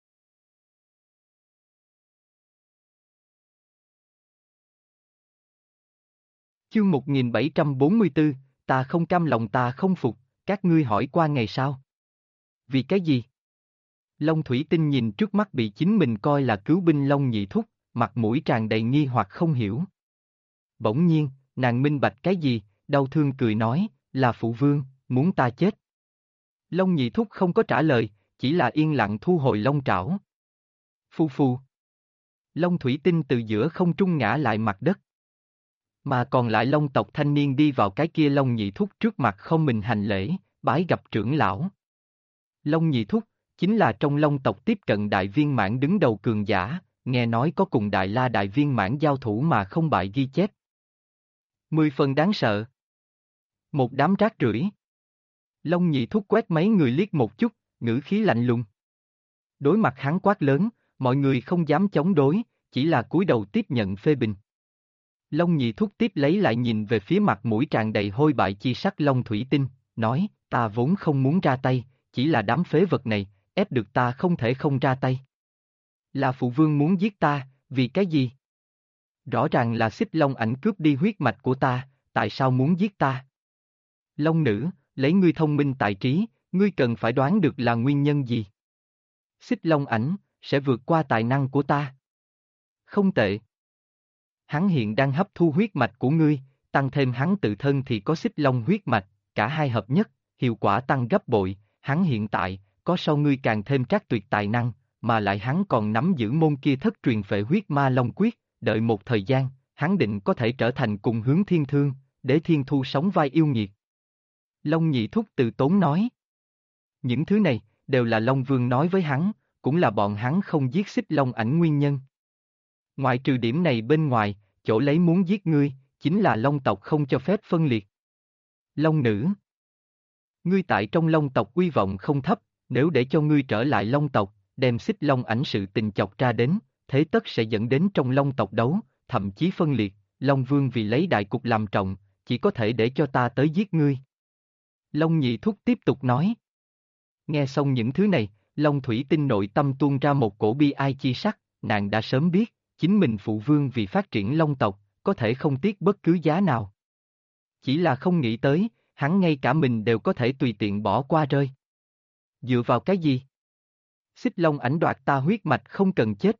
Chương 1744, ta không cam lòng ta không phục, các ngươi hỏi qua ngày sao? Vì cái gì? Long Thủy Tinh nhìn trước mắt bị chính mình coi là cứu binh Long Nhị Thúc, mặt mũi tràn đầy nghi hoặc không hiểu. Bỗng nhiên, nàng minh bạch cái gì, đau thương cười nói, là phụ vương, muốn ta chết. Long Nhị Thúc không có trả lời, chỉ là yên lặng thu hồi long trảo. Phu phu. Long Thủy Tinh từ giữa không trung ngã lại mặt đất. Mà còn lại Long tộc thanh niên đi vào cái kia Long Nhị Thúc trước mặt không mình hành lễ, bái gặp trưởng lão. Long Nhị Thúc, chính là trong Long tộc tiếp cận đại viên mãn đứng đầu cường giả, nghe nói có cùng Đại La đại viên mãn giao thủ mà không bại ghi chép. 10 phần đáng sợ. Một đám rác rưởi. Long Nhị Thúc quét mấy người liếc một chút, ngữ khí lạnh lùng. Đối mặt hắn quát lớn, mọi người không dám chống đối, chỉ là cúi đầu tiếp nhận phê bình. Long Nhị Thúc tiếp lấy lại nhìn về phía mặt mũi tràn đầy hôi bại chi sắc Long Thủy Tinh, nói, ta vốn không muốn ra tay, chỉ là đám phế vật này, ép được ta không thể không ra tay. Là phụ vương muốn giết ta, vì cái gì? Rõ ràng là xích Long ảnh cướp đi huyết mạch của ta, tại sao muốn giết ta? Long nữ, lấy ngươi thông minh tài trí, ngươi cần phải đoán được là nguyên nhân gì? Xích Long ảnh, sẽ vượt qua tài năng của ta. Không tệ. Hắn hiện đang hấp thu huyết mạch của ngươi, tăng thêm hắn tự thân thì có xích long huyết mạch, cả hai hợp nhất, hiệu quả tăng gấp bội, hắn hiện tại, có so ngươi càng thêm trác tuyệt tài năng, mà lại hắn còn nắm giữ môn kia thất truyền phệ huyết ma long quyết, đợi một thời gian, hắn định có thể trở thành cùng hướng thiên thương, để thiên thu sống vai yêu nghiệt. Long Nhị Thúc từ tốn nói. Những thứ này, đều là Long Vương nói với hắn, cũng là bọn hắn không giết xích long ảnh nguyên nhân. Ngoại trừ điểm này bên ngoài, chỗ lấy muốn giết ngươi, chính là Long tộc không cho phép phân liệt. Long nữ. Ngươi tại trong Long tộc uy vọng không thấp, nếu để cho ngươi trở lại Long tộc, đem xích Long ảnh sự tình chọc ra đến, thế tất sẽ dẫn đến trong Long tộc đấu, thậm chí phân liệt, Long Vương vì lấy đại cục làm trọng, chỉ có thể để cho ta tới giết ngươi. Long Nhị Thúc tiếp tục nói. Nghe xong những thứ này, Long Thủy Tinh nội tâm tuôn ra một cổ bi ai chi sắc, nàng đã sớm biết, chính mình phụ vương vì phát triển Long tộc, có thể không tiếc bất cứ giá nào. Chỉ là không nghĩ tới, hắn ngay cả mình đều có thể tùy tiện bỏ qua rơi. Dựa vào cái gì? Xích Long ảnh đoạt ta huyết mạch không cần chết.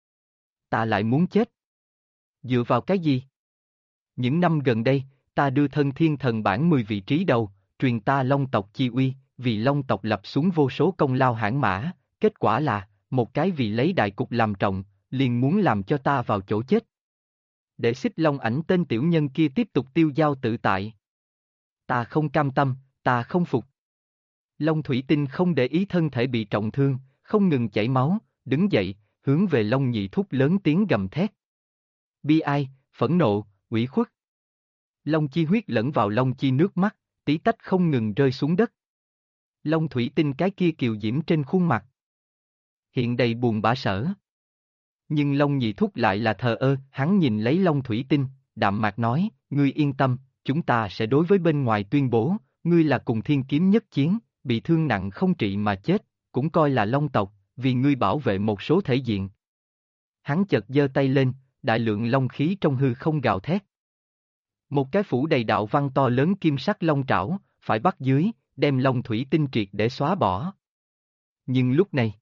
Ta lại muốn chết. Dựa vào cái gì? Những năm gần đây, ta đưa thân thiên thần bản 10 vị trí đầu, truyền ta Long tộc chi uy, vì Long tộc lập xuống vô số công lao hãn mã, kết quả là, một cái vì lấy đại cục làm trọng, liền muốn làm cho ta vào chỗ chết. Để Xích Long Ảnh tên tiểu nhân kia tiếp tục tiêu dao tự tại. Ta không cam tâm, ta không phục. Long Thủy Tinh không để ý thân thể bị trọng thương, không ngừng chảy máu, đứng dậy, hướng về Long Nhị Thúc lớn tiếng gầm thét. Bi ai, phẫn nộ, ủy khuất. Long chi huyết lẫn vào long chi nước mắt, tí tách không ngừng rơi xuống đất. Long Thủy Tinh cái kia kiều diễm trên khuôn mặt hiện đầy buồn bã sở. Nhưng Long Nhị Thúc lại là thờ ơ, hắn nhìn lấy Long Thủy Tinh, đạm mạc nói, ngươi yên tâm, chúng ta sẽ đối với bên ngoài tuyên bố, ngươi là cùng Thiên Kiếm nhất chiến, bị thương nặng không trị mà chết, cũng coi là Long tộc, vì ngươi bảo vệ một số thể diện. Hắn chợt giơ tay lên, đại lượng long khí trong hư không gào thét. Một cái phủ đầy đạo văn to lớn kim sắc long trảo, phải bắt dưới, đem Long Thủy Tinh triệt để xóa bỏ. Nhưng lúc này,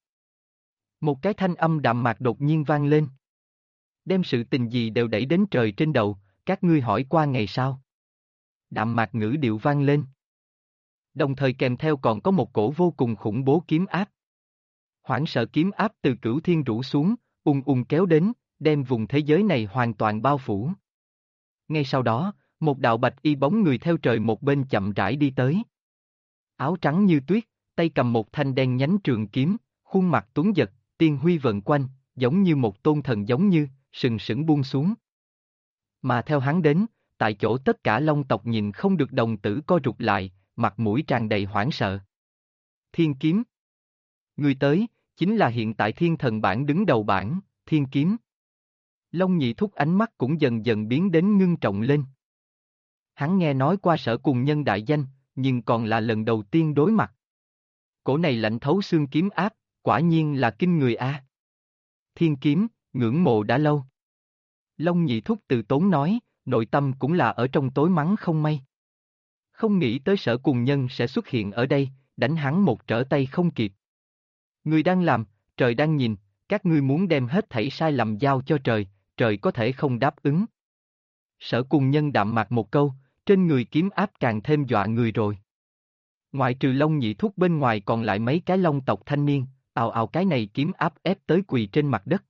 một cái thanh âm đạm mạc đột nhiên vang lên. Đem sự tình gì đều đẩy đến trời trên đầu, các ngươi hỏi qua ngày sau. Đạm mạc ngữ điệu vang lên. Đồng thời kèm theo còn có một cổ vô cùng khủng bố kiếm áp. Hoảng sợ kiếm áp từ cửu thiên rủ xuống, ung ung kéo đến, đem vùng thế giới này hoàn toàn bao phủ. Ngay sau đó, một đạo bạch y bóng người theo trời một bên chậm rãi đi tới. Áo trắng như tuyết, tay cầm một thanh đen nhánh trường kiếm, khuôn mặt tuấn giật, tiên huy vần quanh, giống như một tôn thần giống như, sừng sững buông xuống. Mà theo hắn đến, tại chỗ tất cả long tộc nhìn không được đồng tử co rụt lại, mặt mũi tràn đầy hoảng sợ. Thiên kiếm. Người tới, chính là hiện tại thiên thần bảng đứng đầu bảng, Thiên Kiếm. Long Nhị Thúc ánh mắt cũng dần dần biến đến ngưng trọng lên. Hắn nghe nói qua Sở Cùng Nhân đại danh, nhưng còn là lần đầu tiên đối mặt. Cổ này lạnh thấu xương kiếm áp, quả nhiên là kinh người a. Thiên Kiếm, ngưỡng mộ đã lâu. Long Nhị Thúc từ tốn nói, nội tâm cũng là ở trong tối mắng không may. Không nghĩ tới Sở Cùng Nhân sẽ xuất hiện ở đây, đánh hắn một trở tay không kịp. Người đang làm, trời đang nhìn, các ngươi muốn đem hết thảy sai lầm giao cho trời, trời có thể không đáp ứng. Sở Cùng Nhân đạm mạc một câu, trên người kiếm áp càng thêm dọa người rồi. Ngoại trừ Long Nhị Thúc bên ngoài còn lại mấy cái long tộc thanh niên, ào ào cái này kiếm áp ép tới quỳ trên mặt đất.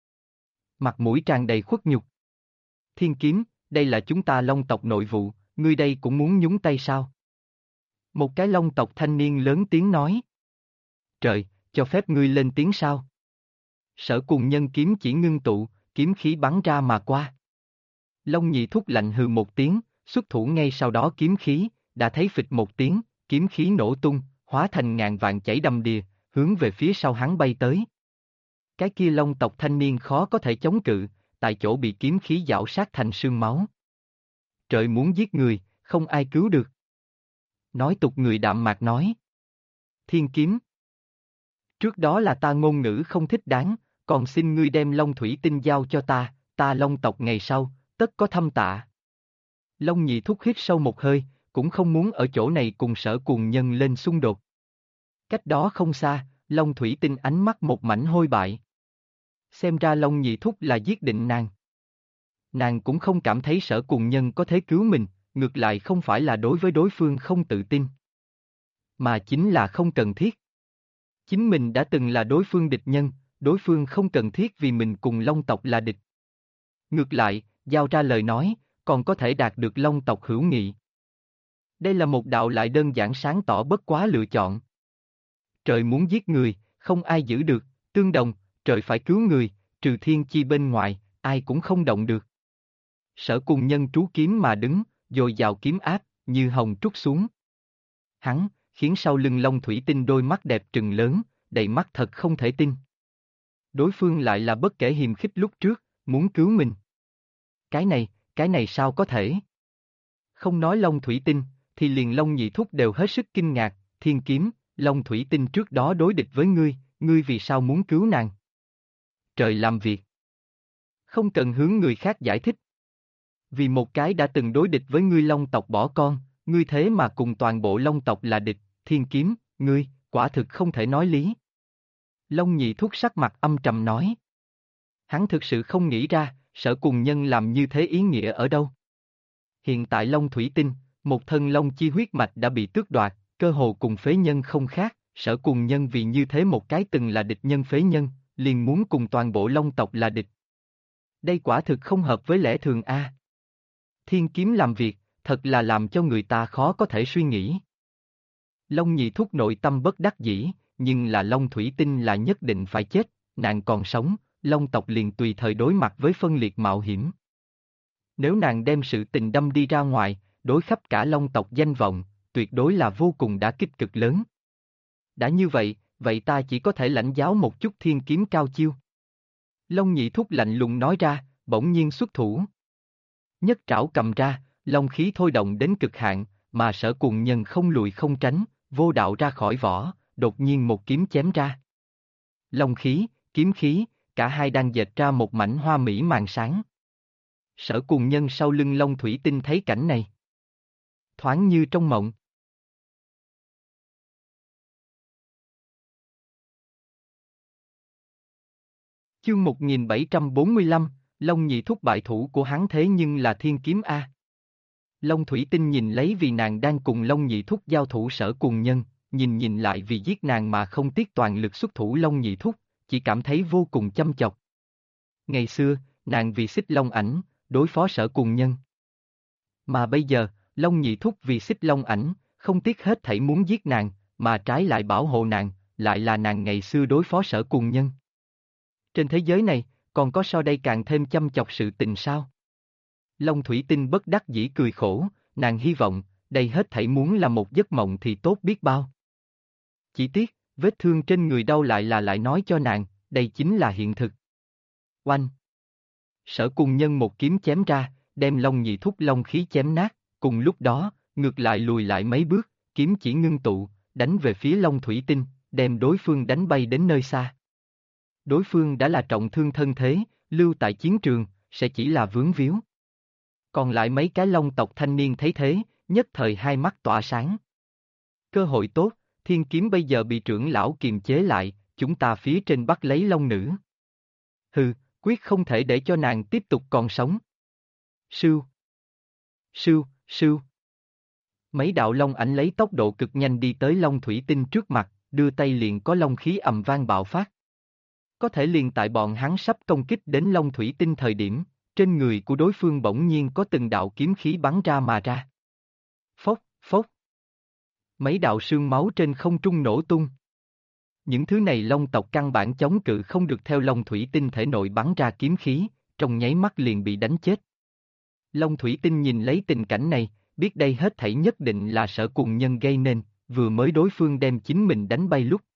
Mặt mũi tràn đầy khuất nhục. Thiên Kiếm, đây là chúng ta long tộc nội vụ, ngươi đây cũng muốn nhúng tay sao? Một cái long tộc thanh niên lớn tiếng nói. Trời, cho phép ngươi lên tiếng sao? Sở Cùng Nhân kiếm chỉ ngưng tụ, kiếm khí bắn ra mà qua. Long Nhị Thúc lạnh hừ một tiếng, xuất thủ ngay sau đó kiếm khí, đã thấy phịch một tiếng, kiếm khí nổ tung, hóa thành ngàn vạn chảy đầm đìa, hướng về phía sau hắn bay tới. Cái kia long tộc thanh niên khó có thể chống cự, tại chỗ bị kiếm khí giảo sát thành sương máu. Trời muốn giết người, không ai cứu được. Nói tục người đạm mạc nói. Thiên Kiếm. Trước đó là ta ngôn ngữ không thích đáng, còn xin ngươi đem Long Thủy Tinh giao cho ta long tộc ngày sau, tất có thâm tạ. Long Nhị Thúc hít sâu một hơi, cũng không muốn ở chỗ này cùng Sở Cùng Nhân lên xung đột. Cách đó không xa, Long Thủy Tinh ánh mắt một mảnh hôi bại. Xem ra Long Nhị Thúc là giết định nàng. Nàng cũng không cảm thấy Sở Cùng Nhân có thể cứu mình, ngược lại không phải là đối với đối phương không tự tin, mà chính là không cần thiết. Chính mình đã từng là đối phương địch nhân, đối phương không cần thiết vì mình cùng long tộc là địch. Ngược lại, giao ra lời nói, còn có thể đạt được long tộc hữu nghị. Đây là một đạo lại đơn giản sáng tỏ bất quá lựa chọn. Trời muốn giết người, không ai giữ được, tương đồng, trời phải cứu người, trừ thiên chi bên ngoài, ai cũng không động được. Sở Cùng Nhân trú kiếm mà đứng, dồi dào kiếm áp, như hồng trút xuống. Hắn, khiến sau lưng Long Thủy Tinh đôi mắt đẹp trừng lớn, đầy mắt thật không thể tin. Đối phương lại là bất kể hiềm khích lúc trước, muốn cứu mình. Cái này sao có thể? Không nói Long Thủy Tinh, thì liền Long Nhị Thúc đều hết sức kinh ngạc, Thiên Kiếm, Long Thủy Tinh trước đó đối địch với ngươi vì sao muốn cứu nàng? Trời làm việc. Không cần hướng người khác giải thích. Vì một cái đã từng đối địch với ngươi long tộc bỏ con, ngươi thế mà cùng toàn bộ long tộc là địch, Thiên Kiếm, ngươi, quả thực không thể nói lý. Long Nhị Thúc sắc mặt âm trầm nói. Hắn thực sự không nghĩ ra, Sở Cùng Nhân làm như thế ý nghĩa ở đâu. Hiện tại Long Thủy Tinh, một thân long chi huyết mạch đã bị tước đoạt, cơ hồ cùng phế nhân không khác, Sở Cùng Nhân vì như thế một cái từng là địch nhân phế nhân, liền muốn cùng toàn bộ Long tộc là địch. Đây quả thực không hợp với lẽ thường a. Thiên kiếm làm việc, thật là làm cho người ta khó có thể suy nghĩ. Long Nhị Thúc nội tâm bất đắc dĩ, nhưng là Long Thủy Tinh là nhất định phải chết, nàng còn sống, Long tộc liền tùy thời đối mặt với phân liệt mạo hiểm. Nếu nàng đem sự tình đâm đi ra ngoài, đối khắp cả Long tộc danh vọng, tuyệt đối là vô cùng đả kích cực lớn. Đã như vậy, vậy ta chỉ có thể lãnh giáo một chút thiên kiếm cao chiêu. Long Nhị Thúc lạnh lùng nói ra, bỗng nhiên xuất thủ. Nhất trảo cầm ra, long khí thôi động đến cực hạn, mà Sở Cuồng Nhân không lùi không tránh, vô đạo ra khỏi vỏ, đột nhiên một kiếm chém ra. Long khí, kiếm khí, cả hai đang dệt ra một mảnh hoa mỹ màn sáng. Sở Cuồng Nhân sau lưng Long Thủy Tinh thấy cảnh này, thoáng như trong mộng. Chương 1745, Long Nhị Thúc bại thủ của hắn thế nhưng là thiên kiếm A. Long Thủy Tinh nhìn lấy vì nàng đang cùng Long Nhị Thúc giao thủ Sở Cuồng Nhân, nhìn lại vì giết nàng mà không tiếc toàn lực xuất thủ Long Nhị Thúc, chỉ cảm thấy vô cùng chăm chọc. Ngày xưa, nàng vì Xích Long Ảnh, đối phó Sở Cuồng Nhân. Mà bây giờ, Long Nhị Thúc vì Xích Long Ảnh, không tiếc hết thảy muốn giết nàng, mà trái lại bảo hộ nàng, lại là nàng ngày xưa đối phó Sở Cuồng Nhân. Trên thế giới này, còn có so đây càng thêm chăm chọc sự tình sao? Long Thủy Tinh bất đắc dĩ cười khổ, nàng hy vọng, đây hết thảy muốn là một giấc mộng thì tốt biết bao. Chỉ tiếc, vết thương trên người đau lại nói cho nàng, đây chính là hiện thực. Oanh! Sở Cuồng Nhân một kiếm chém ra, đem Long Nhị Thúc long khí chém nát, cùng lúc đó, ngược lại lùi lại mấy bước, kiếm chỉ ngưng tụ, đánh về phía Long Thủy Tinh, đem đối phương đánh bay đến nơi xa. Đối phương đã là trọng thương thân thế, lưu tại chiến trường, sẽ chỉ là vướng víu. Còn lại mấy cái Long tộc thanh niên thấy thế, nhất thời hai mắt tỏa sáng. Cơ hội tốt, thiên kiếm bây giờ bị trưởng lão kiềm chế lại, chúng ta phía trên bắt lấy Long nữ. Hừ, quyết không thể để cho nàng tiếp tục còn sống. Sưu, sưu, sưu. Mấy đạo long ảnh lấy tốc độ cực nhanh đi tới Long Thủy Tinh trước mặt, đưa tay liền có long khí ầm vang bạo phát. Có thể liền tại bọn hắn sắp công kích đến Long Thủy Tinh thời điểm, trên người của đối phương bỗng nhiên có từng đạo kiếm khí bắn ra mà ra. Phốc, phốc. Mấy đạo sương máu trên không trung nổ tung. Những thứ này Long tộc căn bản chống cự không được theo Long Thủy Tinh thể nội bắn ra kiếm khí, trong nháy mắt liền bị đánh chết. Long Thủy Tinh nhìn lấy tình cảnh này, biết đây hết thảy nhất định là Sở Cuồng Nhân gây nên, vừa mới đối phương đem chính mình đánh bay lúc.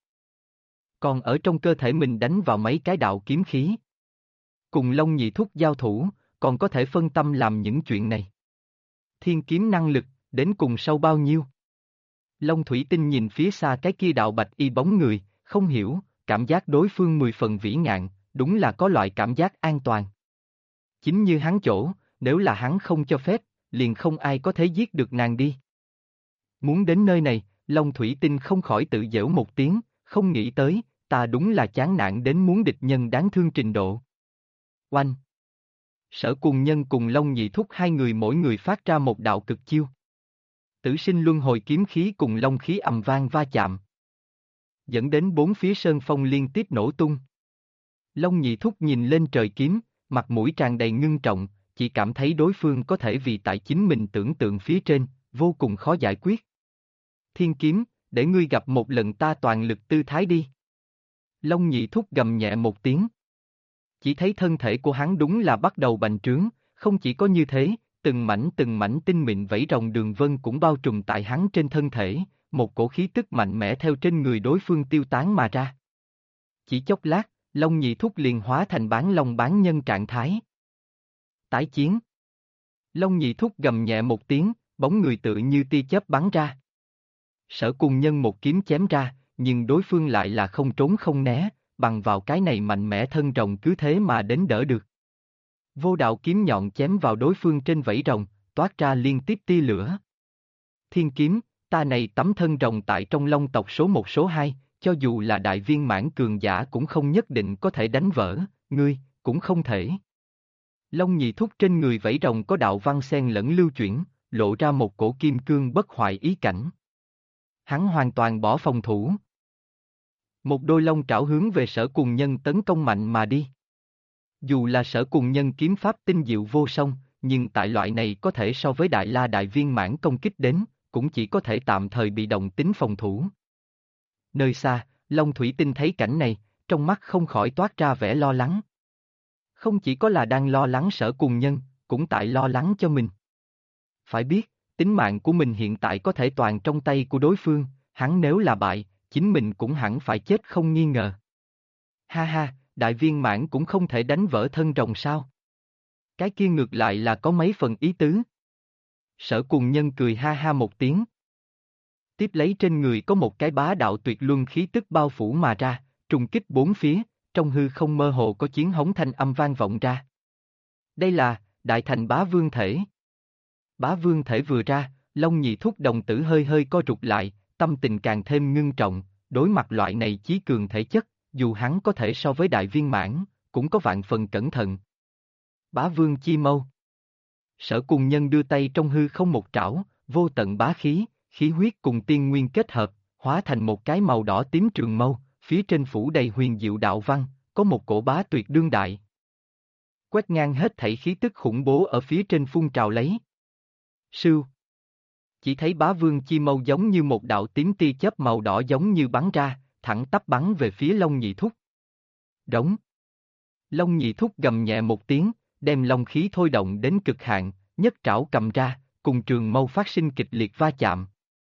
Còn ở trong cơ thể mình đánh vào mấy cái đạo kiếm khí. Cùng Long Nhị Thúc giao thủ, còn có thể phân tâm làm những chuyện này. Thiên kiếm năng lực, đến cùng sâu bao nhiêu? Long Thủy Tinh nhìn phía xa cái kia đạo bạch y bóng người, không hiểu, cảm giác đối phương 10 phần vĩ ngạn, đúng là có loại cảm giác an toàn. Chính như hắn chỗ, nếu là hắn không cho phép, liền không ai có thể giết được nàng đi. Muốn đến nơi này, Long Thủy Tinh không khỏi tự giễu một tiếng, không nghĩ tới, ta đúng là chán nản đến muốn địch nhân đáng thương trình độ. Oanh! Sở Cuồng Nhân cùng Long Nhị Thúc hai người mỗi người phát ra một đạo cực chiêu. Tử sinh luân hồi kiếm khí cùng long khí ầm vang va chạm. Dẫn đến bốn phía sơn phong liên tiếp nổ tung. Long Nhị Thúc nhìn lên trời kiếm, mặt mũi tràn đầy ngưng trọng, chỉ cảm thấy đối phương có thể vì tại chính mình tưởng tượng phía trên, vô cùng khó giải quyết. Thiên kiếm, để ngươi gặp một lần ta toàn lực tư thái đi. Long Nhị Thúc gầm nhẹ một tiếng. Chỉ thấy thân thể của hắn đúng là bắt đầu bành trướng, không chỉ có như thế, từng mảnh tinh mịn vảy rồng đường vân cũng bao trùm tại hắn trên thân thể, một cổ khí tức mạnh mẽ theo trên người đối phương tiêu tán mà ra. Chỉ chốc lát, Long Nhị Thúc liền hóa thành bán long bán nhân trạng thái. Tái chiến. Long Nhị Thúc gầm nhẹ một tiếng, bóng người tự như tia chớp bắn ra. Sở Cuồng Nhân một kiếm chém ra, nhưng đối phương lại là không trốn không né, bằng vào cái này mạnh mẽ thân rồng cứ thế mà đến đỡ được. Vô đạo kiếm nhọn chém vào đối phương trên vảy rồng, toát ra liên tiếp tia lửa. Thiên kiếm, ta này tấm thân rồng tại trong Long tộc số 1 số 2, cho dù là đại viên mãn cường giả cũng không nhất định có thể đánh vỡ, ngươi, cũng không thể. Long Nhị Thúc trên người vảy rồng có đạo văn xen lẫn lưu chuyển, lộ ra một cổ kim cương bất hoại ý cảnh. Hắn hoàn toàn bỏ phòng thủ. Một đôi long trảo hướng về Sở Cùng Nhân tấn công mạnh mà đi. Dù là Sở Cùng Nhân kiếm pháp tinh diệu vô song, nhưng tại loại này có thể so với Đại La Đại Viên Mãn công kích đến, cũng chỉ có thể tạm thời bị động tính phòng thủ. Nơi xa, Long Thủy Tinh thấy cảnh này, trong mắt không khỏi toát ra vẻ lo lắng. Không chỉ có là đang lo lắng Sở Cùng Nhân, cũng tại lo lắng cho mình. Phải biết, tính mạng của mình hiện tại có thể toàn trong tay của đối phương, hắn nếu là bại, chính mình cũng hẳn phải chết không nghi ngờ. Ha ha, Đại Viên Mãn cũng không thể đánh vỡ thân rồng sao? Cái kia ngược lại là có mấy phần ý tứ. Sở Cùng Nhân cười ha ha một tiếng. Tiếp lấy trên người có một cái bá đạo tuyệt luân khí tức bao phủ mà ra, trùng kích bốn phía, trong hư không mơ hồ có chiến hống thanh âm vang vọng ra. Đây là Đại Thành Bá Vương Thể. Bá Vương Thể vừa ra, Long Nhị Thúc đồng tử hơi hơi co rụt lại, tâm tình càng thêm ngưng trọng, đối mặt loại này chí cường thể chất, dù hắn có thể so với Đại Viên Mãn, cũng có vạn phần cẩn thận. Bá Vương Chi Mâu. Sở Cùng Nhân đưa tay trong hư không một trảo, vô tận bá khí, khí huyết cùng tiên nguyên kết hợp, hóa thành một cái màu đỏ tím trường mâu, phía trên phủ đầy huyền diệu đạo văn, có một cổ bá tuyệt đương đại. Quét ngang hết thảy khí tức khủng bố ở phía trên phun trào lấy. Sưu. Chỉ thấy Bá Vương Chi Mâu giống như một đạo tím tia chớp màu đỏ giống như bắn ra, thẳng tắp bắn về phía Long Nhị Thúc. Đống. Long Nhị Thúc gầm nhẹ một tiếng, đem long khí thôi động đến cực hạn, nhất trảo cầm ra, cùng trường mâu phát sinh kịch liệt va chạm.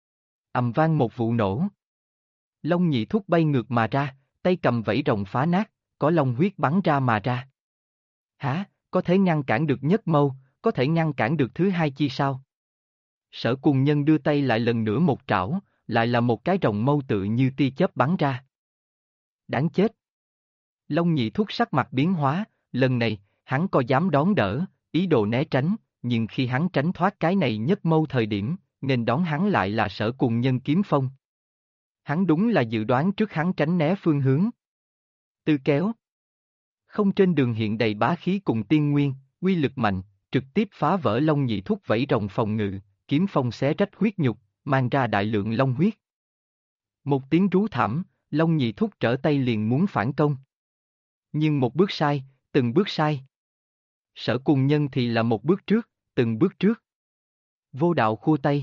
Ầm vang một vụ nổ. Long Nhị Thúc bay ngược mà ra, tay cầm vảy rồng phá nát, có long huyết bắn ra mà ra. Hả, có thể ngăn cản được nhất mâu, có thể ngăn cản được thứ hai chi sao? Sở Cùng Nhân đưa tay lại lần nữa một trảo, lại là một cái rồng mâu tự như tia chớp bắn ra. Đáng chết! Long Nhị Thúc sắc mặt biến hóa, lần này, hắn có dám đón đỡ, ý đồ né tránh, nhưng khi hắn tránh thoát cái này nhất mâu thời điểm, nên đón hắn lại là Sở Cùng Nhân kiếm phong. Hắn đúng là dự đoán trước hắn tránh né phương hướng. Tư kéo. Không trên đường hiện đầy bá khí cùng tiên nguyên, uy lực mạnh, trực tiếp phá vỡ Long Nhị Thúc vảy rồng phòng ngự, kiếm phong xé rách huyết nhục, mang ra đại lượng long huyết. Một tiếng rú thảm, Long Nhị Thúc trở tay liền muốn phản công. Nhưng một bước sai, từng bước sai. Sở Cùng Nhân thì là một bước trước, từng bước trước. Vô đạo khua tay.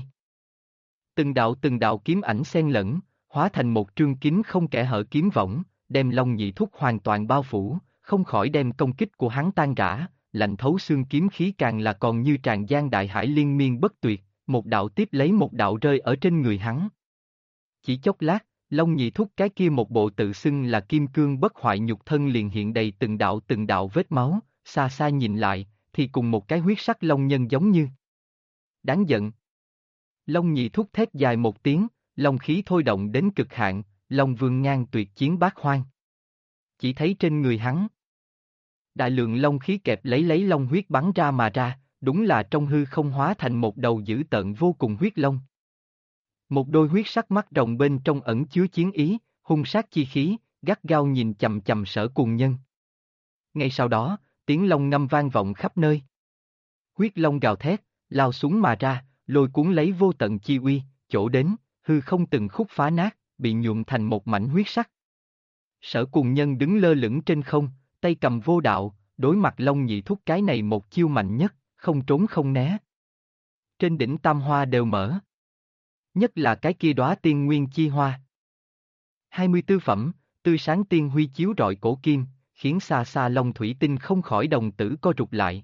Từng đạo kiếm ảnh xen lẫn, hóa thành một trương kiếm không kẽ hở kiếm võng, đem Long Nhị Thúc hoàn toàn bao phủ, không khỏi đem công kích của hắn tan rã, lạnh thấu xương kiếm khí càng là còn như tràn gian đại hải liên miên bất tuyệt, một đạo tiếp lấy một đạo rơi ở trên người hắn. Chỉ chốc lát, Long Nhị Thúc cái kia một bộ tự xưng là kim cương bất hoại nhục thân liền hiện đầy từng đạo vết máu, xa xa nhìn lại, thì cùng một cái huyết sắc long nhân giống như. Đáng giận. Long Nhị Thúc thét dài một tiếng, long khí thôi động đến cực hạn, Long Vương ngang tuyệt chiến bát hoang. Chỉ thấy trên người hắn, đại lượng long khí kẹp lấy long huyết bắn ra mà ra, đúng là trong hư không hóa thành một đầu dữ tợn vô cùng huyết long. Một đôi huyết sắc mắt rồng bên trong ẩn chứa chiến ý, hung sát chi khí, gắt gao nhìn chằm chằm Sở Cùng Nhân. Ngay sau đó, tiếng long ngâm vang vọng khắp nơi. Huyết long gào thét, lao xuống mà ra, lôi cuốn lấy vô tận chi uy, chỗ đến, hư không từng khúc phá nát, bị nhuộm thành một mảnh huyết sắc. Sở Cùng Nhân đứng lơ lửng trên không, tay cầm vô đạo, đối mặt Long Nhị Thúc cái này một chiêu mạnh nhất, không trốn không né. Trên đỉnh tam hoa đều mở. Nhất là cái kia đóa tiên nguyên chi hoa. 24 phẩm, tươi sáng tiên huy chiếu rọi cổ kim, khiến xa xa Long Thủy Tinh không khỏi đồng tử co rụt lại.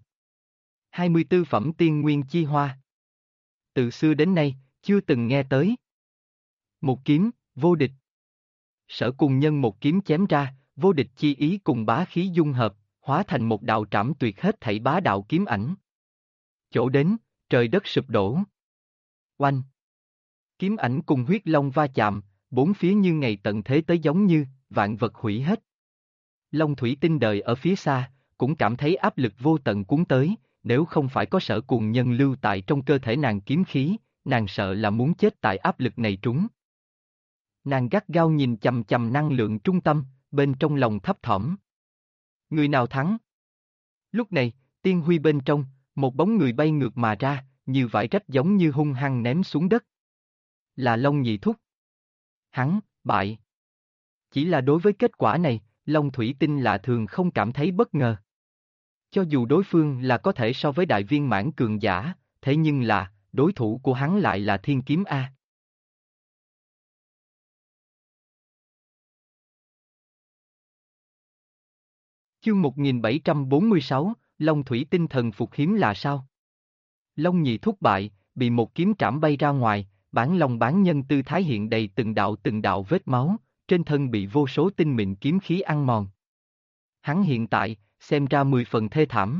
24 phẩm tiên nguyên chi hoa. Từ xưa đến nay, chưa từng nghe tới. Một kiếm, vô địch. Sở Cùng Nhân một kiếm chém ra, vô địch chi ý cùng bá khí dung hợp, hóa thành một đạo trảm tuyệt hết thảy bá đạo kiếm ảnh. Chỗ đến, trời đất sụp đổ. Oanh! Kiếm ảnh cùng huyết long va chạm, bốn phía như ngày tận thế tới giống như, vạn vật hủy hết. Long Thủy Tinh đời ở phía xa, cũng cảm thấy áp lực vô tận cuốn tới, nếu không phải có Sở Cùng Nhân lưu tại trong cơ thể nàng kiếm khí, nàng sợ là muốn chết tại áp lực này trúng. Nàng gắt gao nhìn chằm chằm năng lượng trung tâm, bên trong lòng thấp thỏm. Người nào thắng? Lúc này, tiên huy bên trong, một bóng người bay ngược mà ra, như vải rách giống như hung hăng ném xuống đất. Là Long Nhị Thúc. Hắn, bại. Chỉ là đối với kết quả này, Long Thủy Tinh lạ thường không cảm thấy bất ngờ. Cho dù đối phương là có thể so với đại viên mãn cường giả, thế nhưng là, đối thủ của hắn lại là thiên kiếm A. Chương 1746, Long Thủy Tinh thần phục hiếm là sao? Long Nhị thúc bại, bị một kiếm trảm bay ra ngoài, bản long bán nhân tư thái hiện đầy từng đạo vết máu, trên thân bị vô số tinh mịn kiếm khí ăn mòn. Hắn hiện tại, xem ra 10 phần thê thảm.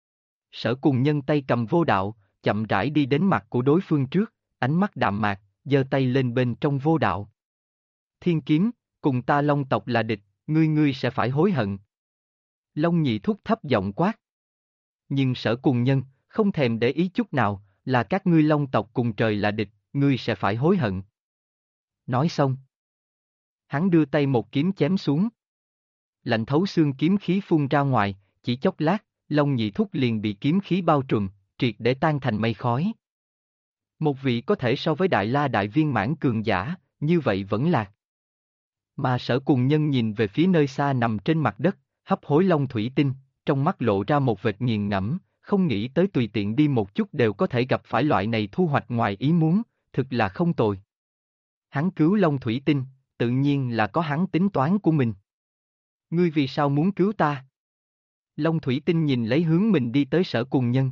Sở Cùng Nhân tay cầm vô đạo, chậm rãi đi đến mặt của đối phương trước, ánh mắt đạm mạc, giơ tay lên bên trong vô đạo. Thiên kiếm, cùng ta Long tộc là địch, ngươi sẽ phải hối hận. Long Nhị thúc thấp giọng quát. Nhưng Sở Cùng Nhân, không thèm để ý chút nào, là các ngươi Long tộc cùng trời là địch, ngươi sẽ phải hối hận. Nói xong. Hắn đưa tay một kiếm chém xuống. Lạnh thấu xương kiếm khí phun ra ngoài, chỉ chốc lát, Long Nhị thúc liền bị kiếm khí bao trùm, triệt để tan thành mây khói. Một vị có thể so với Đại La đại viên mãn cường giả, như vậy vẫn lạc. Mà Sở Cùng Nhân nhìn về phía nơi xa nằm trên mặt đất, hấp hối Long Thủy Tinh, trong mắt lộ ra một vệt nghiền ngẫm, không nghĩ tới tùy tiện đi một chút đều có thể gặp phải loại này thu hoạch ngoài ý muốn, thực là không tồi. Hắn cứu Long Thủy Tinh, tự nhiên là có hắn tính toán của mình. Ngươi vì sao muốn cứu ta? Long Thủy Tinh nhìn lấy hướng mình đi tới Sở Cùng Nhân.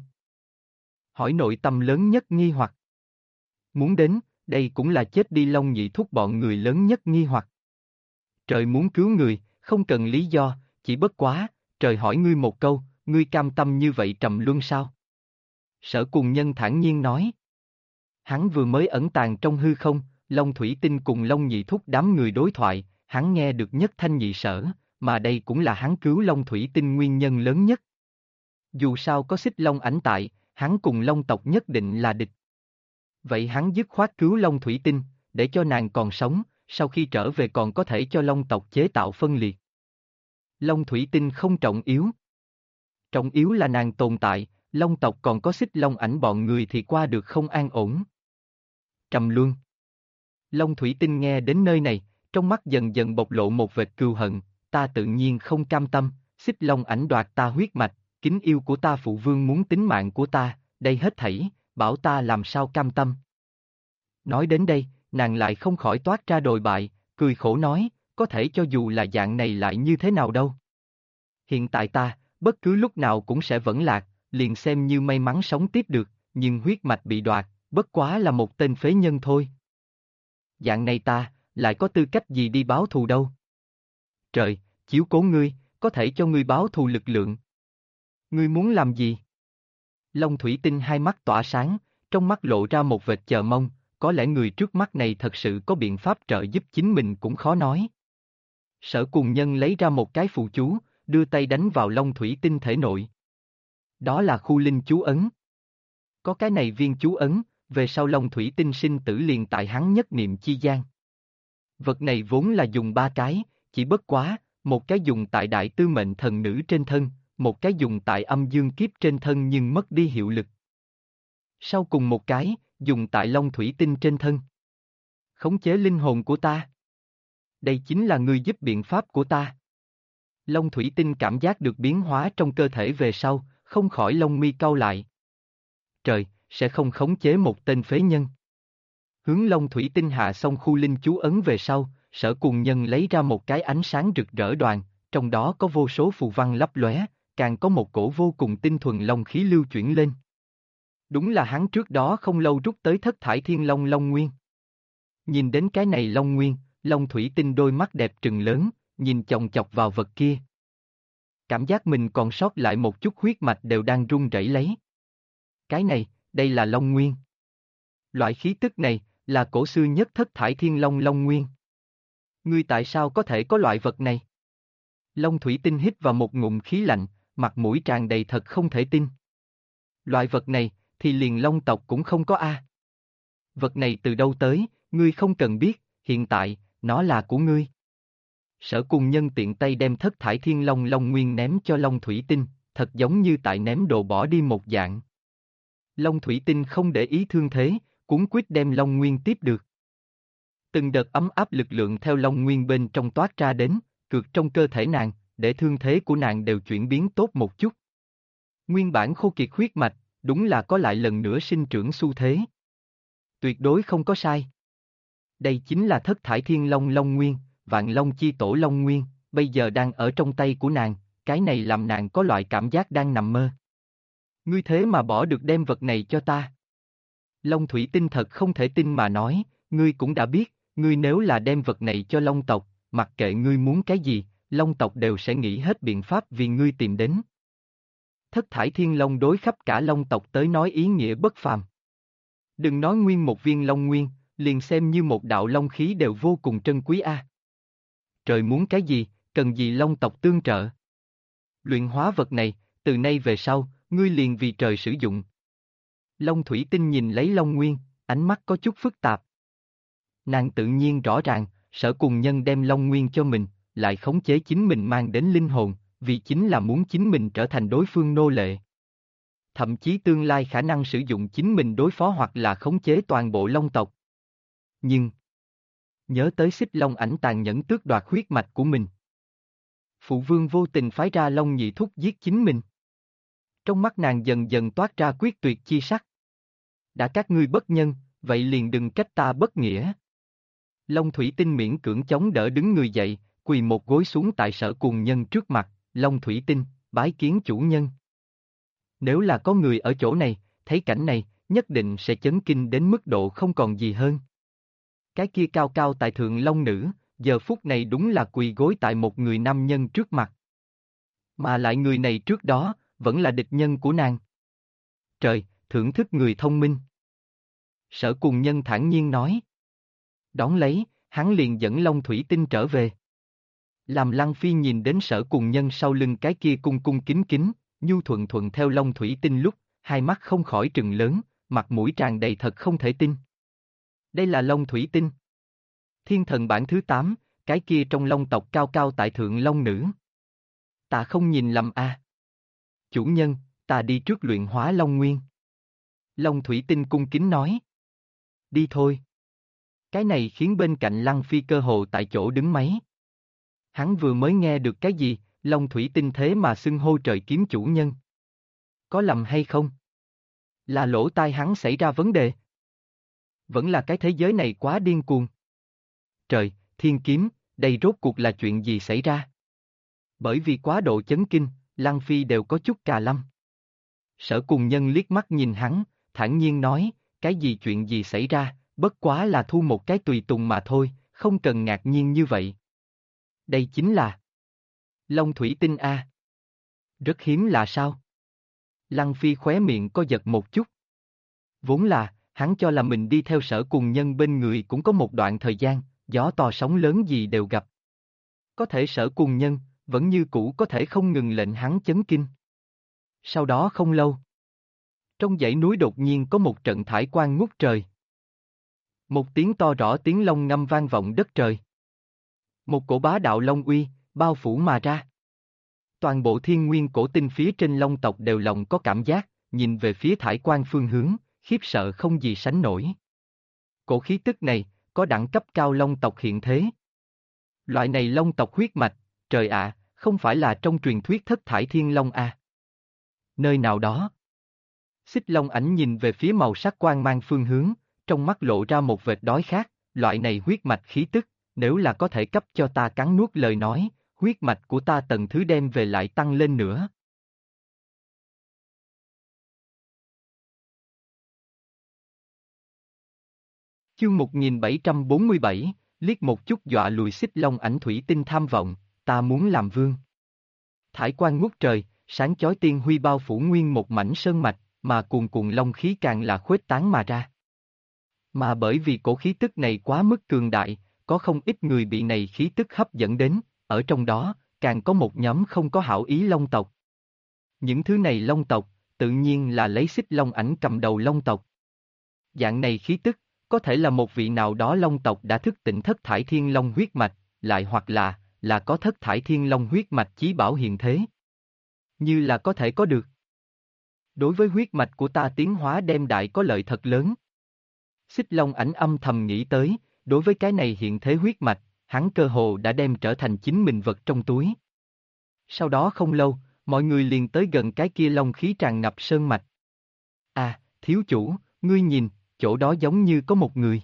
Hỏi nội tâm lớn nhất nghi hoặc. Muốn đến, đây cũng là chết đi Long Nhị thúc bọn người lớn nhất nghi hoặc. Trời muốn cứu người, không cần lý do, chỉ bất quá, trời hỏi ngươi một câu, ngươi cam tâm như vậy trầm luân sao? Sở Cùng Nhân thản nhiên nói. Hắn vừa mới ẩn tàng trong hư không, Long Thủy Tinh cùng Long Nhị thúc đám người đối thoại, hắn nghe được nhất thanh nhị sở, mà đây cũng là hắn cứu Long Thủy Tinh nguyên nhân lớn nhất. Dù sao có xích Long ảnh tại, hắn cùng Long tộc nhất định là địch. Vậy hắn dứt khoát cứu Long Thủy Tinh, để cho nàng còn sống, sau khi trở về còn có thể cho Long tộc chế tạo phân liệt. Long Thủy Tinh không trọng yếu. Trọng yếu là nàng tồn tại, Long tộc còn có xích Long ảnh bọn người thì qua được không an ổn. Trầm luân. Long Thủy Tinh nghe đến nơi này, trong mắt dần dần bộc lộ một vệt cừu hận, ta tự nhiên không cam tâm, xích Long ảnh đoạt ta huyết mạch, kính yêu của ta phụ vương muốn tính mạng của ta, đây hết thảy, bảo ta làm sao cam tâm. Nói đến đây, nàng lại không khỏi toát ra đồi bại, cười khổ nói, có thể cho dù là dạng này lại như thế nào đâu. Hiện tại ta, bất cứ lúc nào cũng sẽ vẫn lạc, liền xem như may mắn sống tiếp được, nhưng huyết mạch bị đoạt, bất quá là một tên phế nhân thôi. Dạng này ta, lại có tư cách gì đi báo thù đâu. Trời, chiếu cố ngươi, có thể cho ngươi báo thù lực lượng. Ngươi muốn làm gì? Long Thủy Tinh hai mắt tỏa sáng, trong mắt lộ ra một vệt chờ mong, có lẽ người trước mắt này thật sự có biện pháp trợ giúp chính mình cũng khó nói. Sở Cùng Nhân lấy ra một cái phù chú, đưa tay đánh vào Long Thủy Tinh thể nội. Đó là khu linh chú ấn. Có cái này viên chú ấn, về sau Long Thủy Tinh sinh tử liền tại hắn nhất niệm chi gian. Vật này vốn là dùng ba cái, chỉ bất quá, một cái dùng tại đại tư mệnh thần nữ trên thân, một cái dùng tại âm dương kiếp trên thân nhưng mất đi hiệu lực. Sau cùng một cái, dùng tại Long Thủy Tinh trên thân. Khống chế linh hồn của ta. Đây chính là ngươi giúp biện pháp của ta. Long Thủy Tinh cảm giác được biến hóa trong cơ thể về sau, không khỏi lông mi cau lại. Trời, sẽ không khống chế một tên phế nhân. Hướng Long Thủy Tinh hạ xong khu linh chú ấn về sau, Sở Cùng Nhân lấy ra một cái ánh sáng rực rỡ đoàn, trong đó có vô số phù văn lấp lóe, càng có một cổ vô cùng tinh thuần long khí lưu chuyển lên. Đúng là hắn trước đó không lâu rút tới Thất Thải Thiên Long Long Nguyên. Nhìn đến cái này Long Nguyên, Long Thủy Tinh đôi mắt đẹp trừng lớn, nhìn chòng chọc vào vật kia. Cảm giác mình còn sót lại một chút huyết mạch đều đang run rẩy lấy. Cái này, đây là Long Nguyên. Loại khí tức này, là cổ xưa nhất Thất Thải Thiên Long Long Nguyên. Ngươi tại sao có thể có loại vật này? Long Thủy Tinh hít vào một ngụm khí lạnh, mặt mũi tràn đầy thật không thể tin. Loại vật này, thì liền Long tộc cũng không có a. Vật này từ đâu tới, ngươi không cần biết, hiện tại, nó là của ngươi. Sở Cùng Nhân tiện tay đem Thất Thải Thiên Long Long Nguyên ném cho Long Thủy Tinh, thật giống như tại ném đồ bỏ đi một dạng. Long Thủy Tinh không để ý thương thế, cuống quýt đem Long Nguyên tiếp được. Từng đợt ấm áp lực lượng theo Long Nguyên bên trong toát ra đến, cược trong cơ thể nàng, để thương thế của nàng đều chuyển biến tốt một chút. Nguyên bản khô kiệt huyết mạch, đúng là có lại lần nữa sinh trưởng xu thế. Tuyệt đối không có sai. Đây chính là thất thải thiên long Long Nguyên, vạn long chi tổ Long Nguyên, bây giờ đang ở trong tay của nàng, cái này làm nàng có loại cảm giác đang nằm mơ. Ngươi thế mà bỏ được đem vật này cho ta. Long Thủy Tinh thật không thể tin mà nói, ngươi cũng đã biết, ngươi nếu là đem vật này cho Long tộc, mặc kệ ngươi muốn cái gì, Long tộc đều sẽ nghĩ hết biện pháp vì ngươi tìm đến. Thất thải thiên long đối khắp cả Long tộc tới nói ý nghĩa bất phàm. Đừng nói nguyên một viên Long Nguyên, liền xem như một đạo Long khí đều vô cùng trân quý a. Trời muốn cái gì, cần gì Long tộc tương trợ. Luyện hóa vật này, từ nay về sau, ngươi liền vì trời sử dụng. Long Thủy Tinh nhìn lấy Long Nguyên, ánh mắt có chút phức tạp. Nàng tự nhiên rõ ràng, Sở Cùng Nhân đem Long Nguyên cho mình, lại khống chế chính mình mang đến linh hồn, vì chính là muốn chính mình trở thành đối phương nô lệ. Thậm chí tương lai khả năng sử dụng chính mình đối phó hoặc là khống chế toàn bộ Long tộc. Nhưng, nhớ tới Xích Long Ảnh tàn nhẫn tước đoạt huyết mạch của mình. Phụ vương vô tình phái ra Long Nhị Thúc giết chính mình. Trong mắt nàng dần dần toát ra quyết tuyệt chi sắc. Đã các ngươi bất nhân, vậy liền đừng trách ta bất nghĩa. Long Thủy Tinh miễn cưỡng chống đỡ đứng người dậy, quỳ một gối xuống tại Sở Cùng Nhân trước mặt, Long Thủy Tinh, bái kiến chủ nhân. Nếu là có người ở chỗ này, thấy cảnh này, nhất định sẽ chấn kinh đến mức độ không còn gì hơn. Cái kia cao cao tại thượng Long Nữ, giờ phút này đúng là quỳ gối tại một người nam nhân trước mặt. Mà lại người này trước đó, vẫn là địch nhân của nàng. Trời, thưởng thức người thông minh. Sở Cùng Nhân thản nhiên nói. Đón lấy, hắn liền dẫn Long Thủy Tinh trở về. Làm Lăng Phi nhìn đến Sở Cùng Nhân sau lưng cái kia cung cung kính kính, nhu thuận thuận theo Long Thủy Tinh lúc, hai mắt không khỏi trừng lớn, mặt mũi tràn đầy thật không thể tin. Đây là Long Thủy Tinh. Thiên thần bản thứ 8, cái kia trong Long tộc cao cao tại thượng Long Nữ. Ta không nhìn lầm a. Chủ nhân, ta đi trước luyện hóa Long Nguyên. Long Thủy Tinh cung kính nói. Đi thôi. Cái này khiến bên cạnh Lăng Phi cơ hồ tại chỗ đứng máy. Hắn vừa mới nghe được cái gì, Long Thủy Tinh thế mà xưng hô trời kiếm chủ nhân. Có lầm hay không? Là lỗ tai hắn xảy ra vấn đề. Vẫn là cái thế giới này quá điên cuồng. Trời, thiên kiếm, đây rốt cuộc là chuyện gì xảy ra? Bởi vì quá độ chấn kinh, Lăng Phi đều có chút cà lâm. Sở Cùng Nhân liếc mắt nhìn hắn, thản nhiên nói, cái gì chuyện gì xảy ra, bất quá là thu một cái tùy tùng mà thôi, không cần ngạc nhiên như vậy. Đây chính là Long Thủy Tinh A. Rất hiếm là sao? Lăng Phi khóe miệng co giật một chút. Vốn là, hắn cho là mình đi theo Sở Cùng Nhân bên người cũng có một đoạn thời gian, gió to sóng lớn gì đều gặp. Có thể Sở Cùng Nhân, vẫn như cũ có thể không ngừng lệnh hắn chấn kinh. Sau đó không lâu, trong dãy núi đột nhiên có một trận thải quang ngút trời. Một tiếng to rõ tiếng long ngâm vang vọng đất trời. Một cổ bá đạo long uy, bao phủ mà ra. Toàn bộ thiên nguyên cổ tinh phía trên long tộc đều lòng có cảm giác, nhìn về phía thải quang phương hướng, khiếp sợ không gì sánh nổi. Cổ khí tức này, có đẳng cấp cao long tộc hiện thế. Loại này long tộc huyết mạch, trời ạ, không phải là trong truyền thuyết thất thải thiên long à. Nơi nào đó. Xích Long Ảnh nhìn về phía màu sắc quang mang phương hướng, trong mắt lộ ra một vệt đói khát, loại này huyết mạch khí tức, nếu là có thể cấp cho ta cắn nuốt lời nói, huyết mạch của ta tầng thứ đem về lại tăng lên nữa. Chương 1747, liếc một chút dọa lùi Xích Long Ảnh thủy tinh tham vọng, ta muốn làm vương. Thải quang ngút trời, sáng chói tiên huy bao phủ nguyên một mảnh sơn mạch, mà cuồn cuộn long khí càng là khuếch tán mà ra. Mà bởi vì cổ khí tức này quá mức cường đại, có không ít người bị này khí tức hấp dẫn đến, ở trong đó, càng có một nhóm không có hảo ý long tộc. Những thứ này long tộc, tự nhiên là lấy Xích Long Ảnh cầm đầu long tộc. Dạng này khí tức, có thể là một vị nào đó long tộc đã thức tỉnh thất thải thiên long huyết mạch, lại hoặc là có thất thải thiên long huyết mạch chí bảo hiện thế. Như là có thể có được. Đối với huyết mạch của ta tiến hóa đem đại có lợi thật lớn. Xích Long Ảnh âm thầm nghĩ tới, đối với cái này hiện thế huyết mạch, hắn cơ hồ đã đem trở thành chính mình vật trong túi. Sau đó không lâu, mọi người liền tới gần cái kia long khí tràn ngập sơn mạch. À, thiếu chủ, ngươi nhìn, chỗ đó giống như có một người.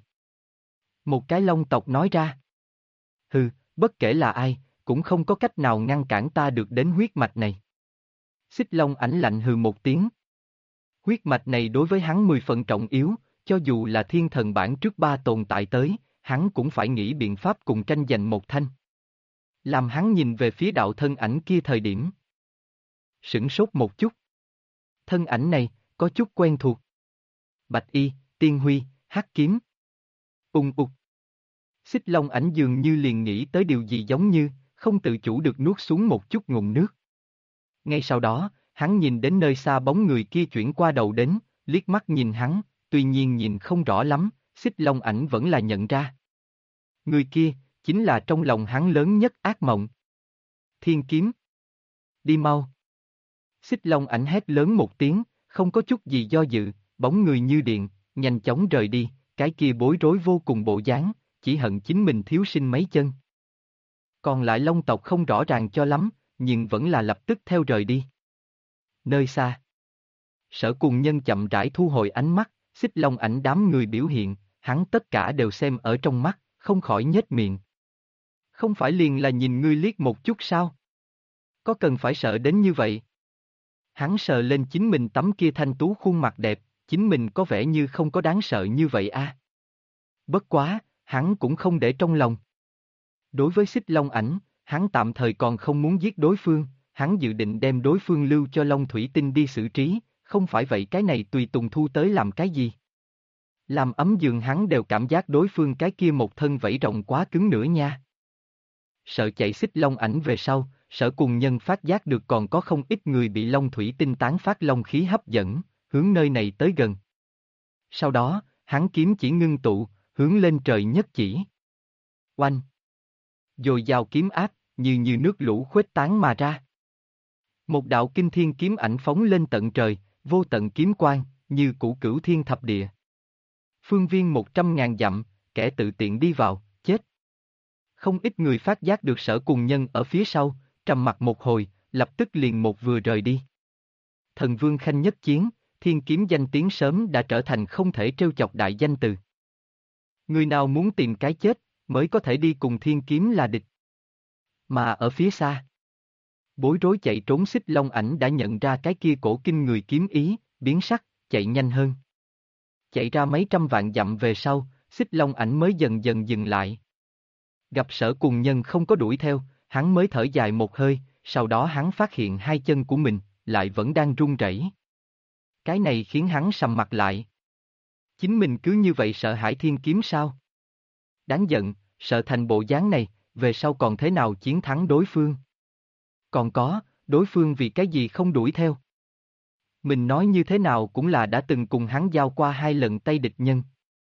Một cái long tộc nói ra. Hừ, bất kể là ai, cũng không có cách nào ngăn cản ta được đến huyết mạch này. Xích Long Ảnh lạnh hừ một tiếng. Huyết mạch này đối với hắn 10 phần trọng yếu, cho dù là thiên thần bản trước 3 tồn tại tới, hắn cũng phải nghĩ biện pháp cùng tranh giành một thanh. Làm hắn nhìn về phía đạo thân ảnh kia thời điểm. Sửng sốt một chút. Thân ảnh này, có chút quen thuộc. Bạch y, tiên huy, hắc kiếm. Ung ục. Xích Long Ảnh dường như liền nghĩ tới điều gì giống như, không tự chủ được nuốt xuống một chút ngụm nước. Ngay sau đó, hắn nhìn đến nơi xa bóng người kia chuyển qua đầu đến, liếc mắt nhìn hắn, tuy nhiên nhìn không rõ lắm, Xích Long Ảnh vẫn là nhận ra. Người kia, chính là trong lòng hắn lớn nhất ác mộng. Thiên kiếm. Đi mau. Xích Long Ảnh hét lớn một tiếng, không có chút gì do dự, bóng người như điện, nhanh chóng rời đi, cái kia bối rối vô cùng bộ dáng, chỉ hận chính mình thiếu sinh mấy chân. Còn lại Long tộc không rõ ràng cho lắm, nhưng vẫn là lập tức theo rời đi. Nơi xa. Sở Cùng Nhân chậm rãi thu hồi ánh mắt, Xích Long Ảnh đám người biểu hiện, hắn tất cả đều xem ở trong mắt, không khỏi nhếch miệng. Không phải liền là nhìn ngươi liếc một chút sao? Có cần phải sợ đến như vậy? Hắn sờ lên chính mình tấm kia thanh tú khuôn mặt đẹp, chính mình có vẻ như không có đáng sợ như vậy a. Bất quá, hắn cũng không để trong lòng. Đối với Xích Long Ảnh, hắn tạm thời còn không muốn giết đối phương, hắn dự định đem đối phương lưu cho Long Thủy Tinh đi xử trí, không phải vậy cái này tùy tùng thu tới làm cái gì. Làm ấm giường hắn đều cảm giác đối phương cái kia một thân vảy rộng quá cứng nữa nha. Sợ chạy Xích Long Ảnh về sau, Sở Cùng Nhân phát giác được còn có không ít người bị Long Thủy Tinh tán phát long khí hấp dẫn, hướng nơi này tới gần. Sau đó, hắn kiếm chỉ ngưng tụ, hướng lên trời nhất chỉ. Oanh! Dồi dào kiếm áp, như nước lũ khuếch tán mà ra. Một đạo kinh thiên kiếm ảnh phóng lên tận trời, vô tận kiếm quang, như cửu cửu thiên thập địa. Phương viên 100.000 dặm, kẻ tự tiện đi vào, chết. Không ít người phát giác được Sở Cùng Nhân ở phía sau, trầm mặt một hồi, lập tức liền một vừa rời đi. Thần Vương Khanh nhất chiến, thiên kiếm danh tiếng sớm đã trở thành không thể trêu chọc đại danh từ. Người nào muốn tìm cái chết, mới có thể đi cùng thiên kiếm là địch. Mà ở phía xa, bối rối chạy trốn Xích Long Ảnh đã nhận ra cái kia cổ kinh người kiếm ý, biến sắc, chạy nhanh hơn. Chạy ra mấy trăm vạn dặm về sau, Xích Long Ảnh mới dần dần dừng lại. Gặp Sở Cùng Nhân không có đuổi theo, hắn mới thở dài một hơi, sau đó hắn phát hiện hai chân của mình, lại vẫn đang run rẩy. Cái này khiến hắn sầm mặt lại. Chính mình cứ như vậy sợ hãi thiên kiếm sao? Đáng giận, sợ thành bộ dáng này, về sau còn thế nào chiến thắng đối phương? Còn có, đối phương vì cái gì không đuổi theo? Mình nói như thế nào cũng là đã từng cùng hắn giao qua 2 lần tay địch nhân.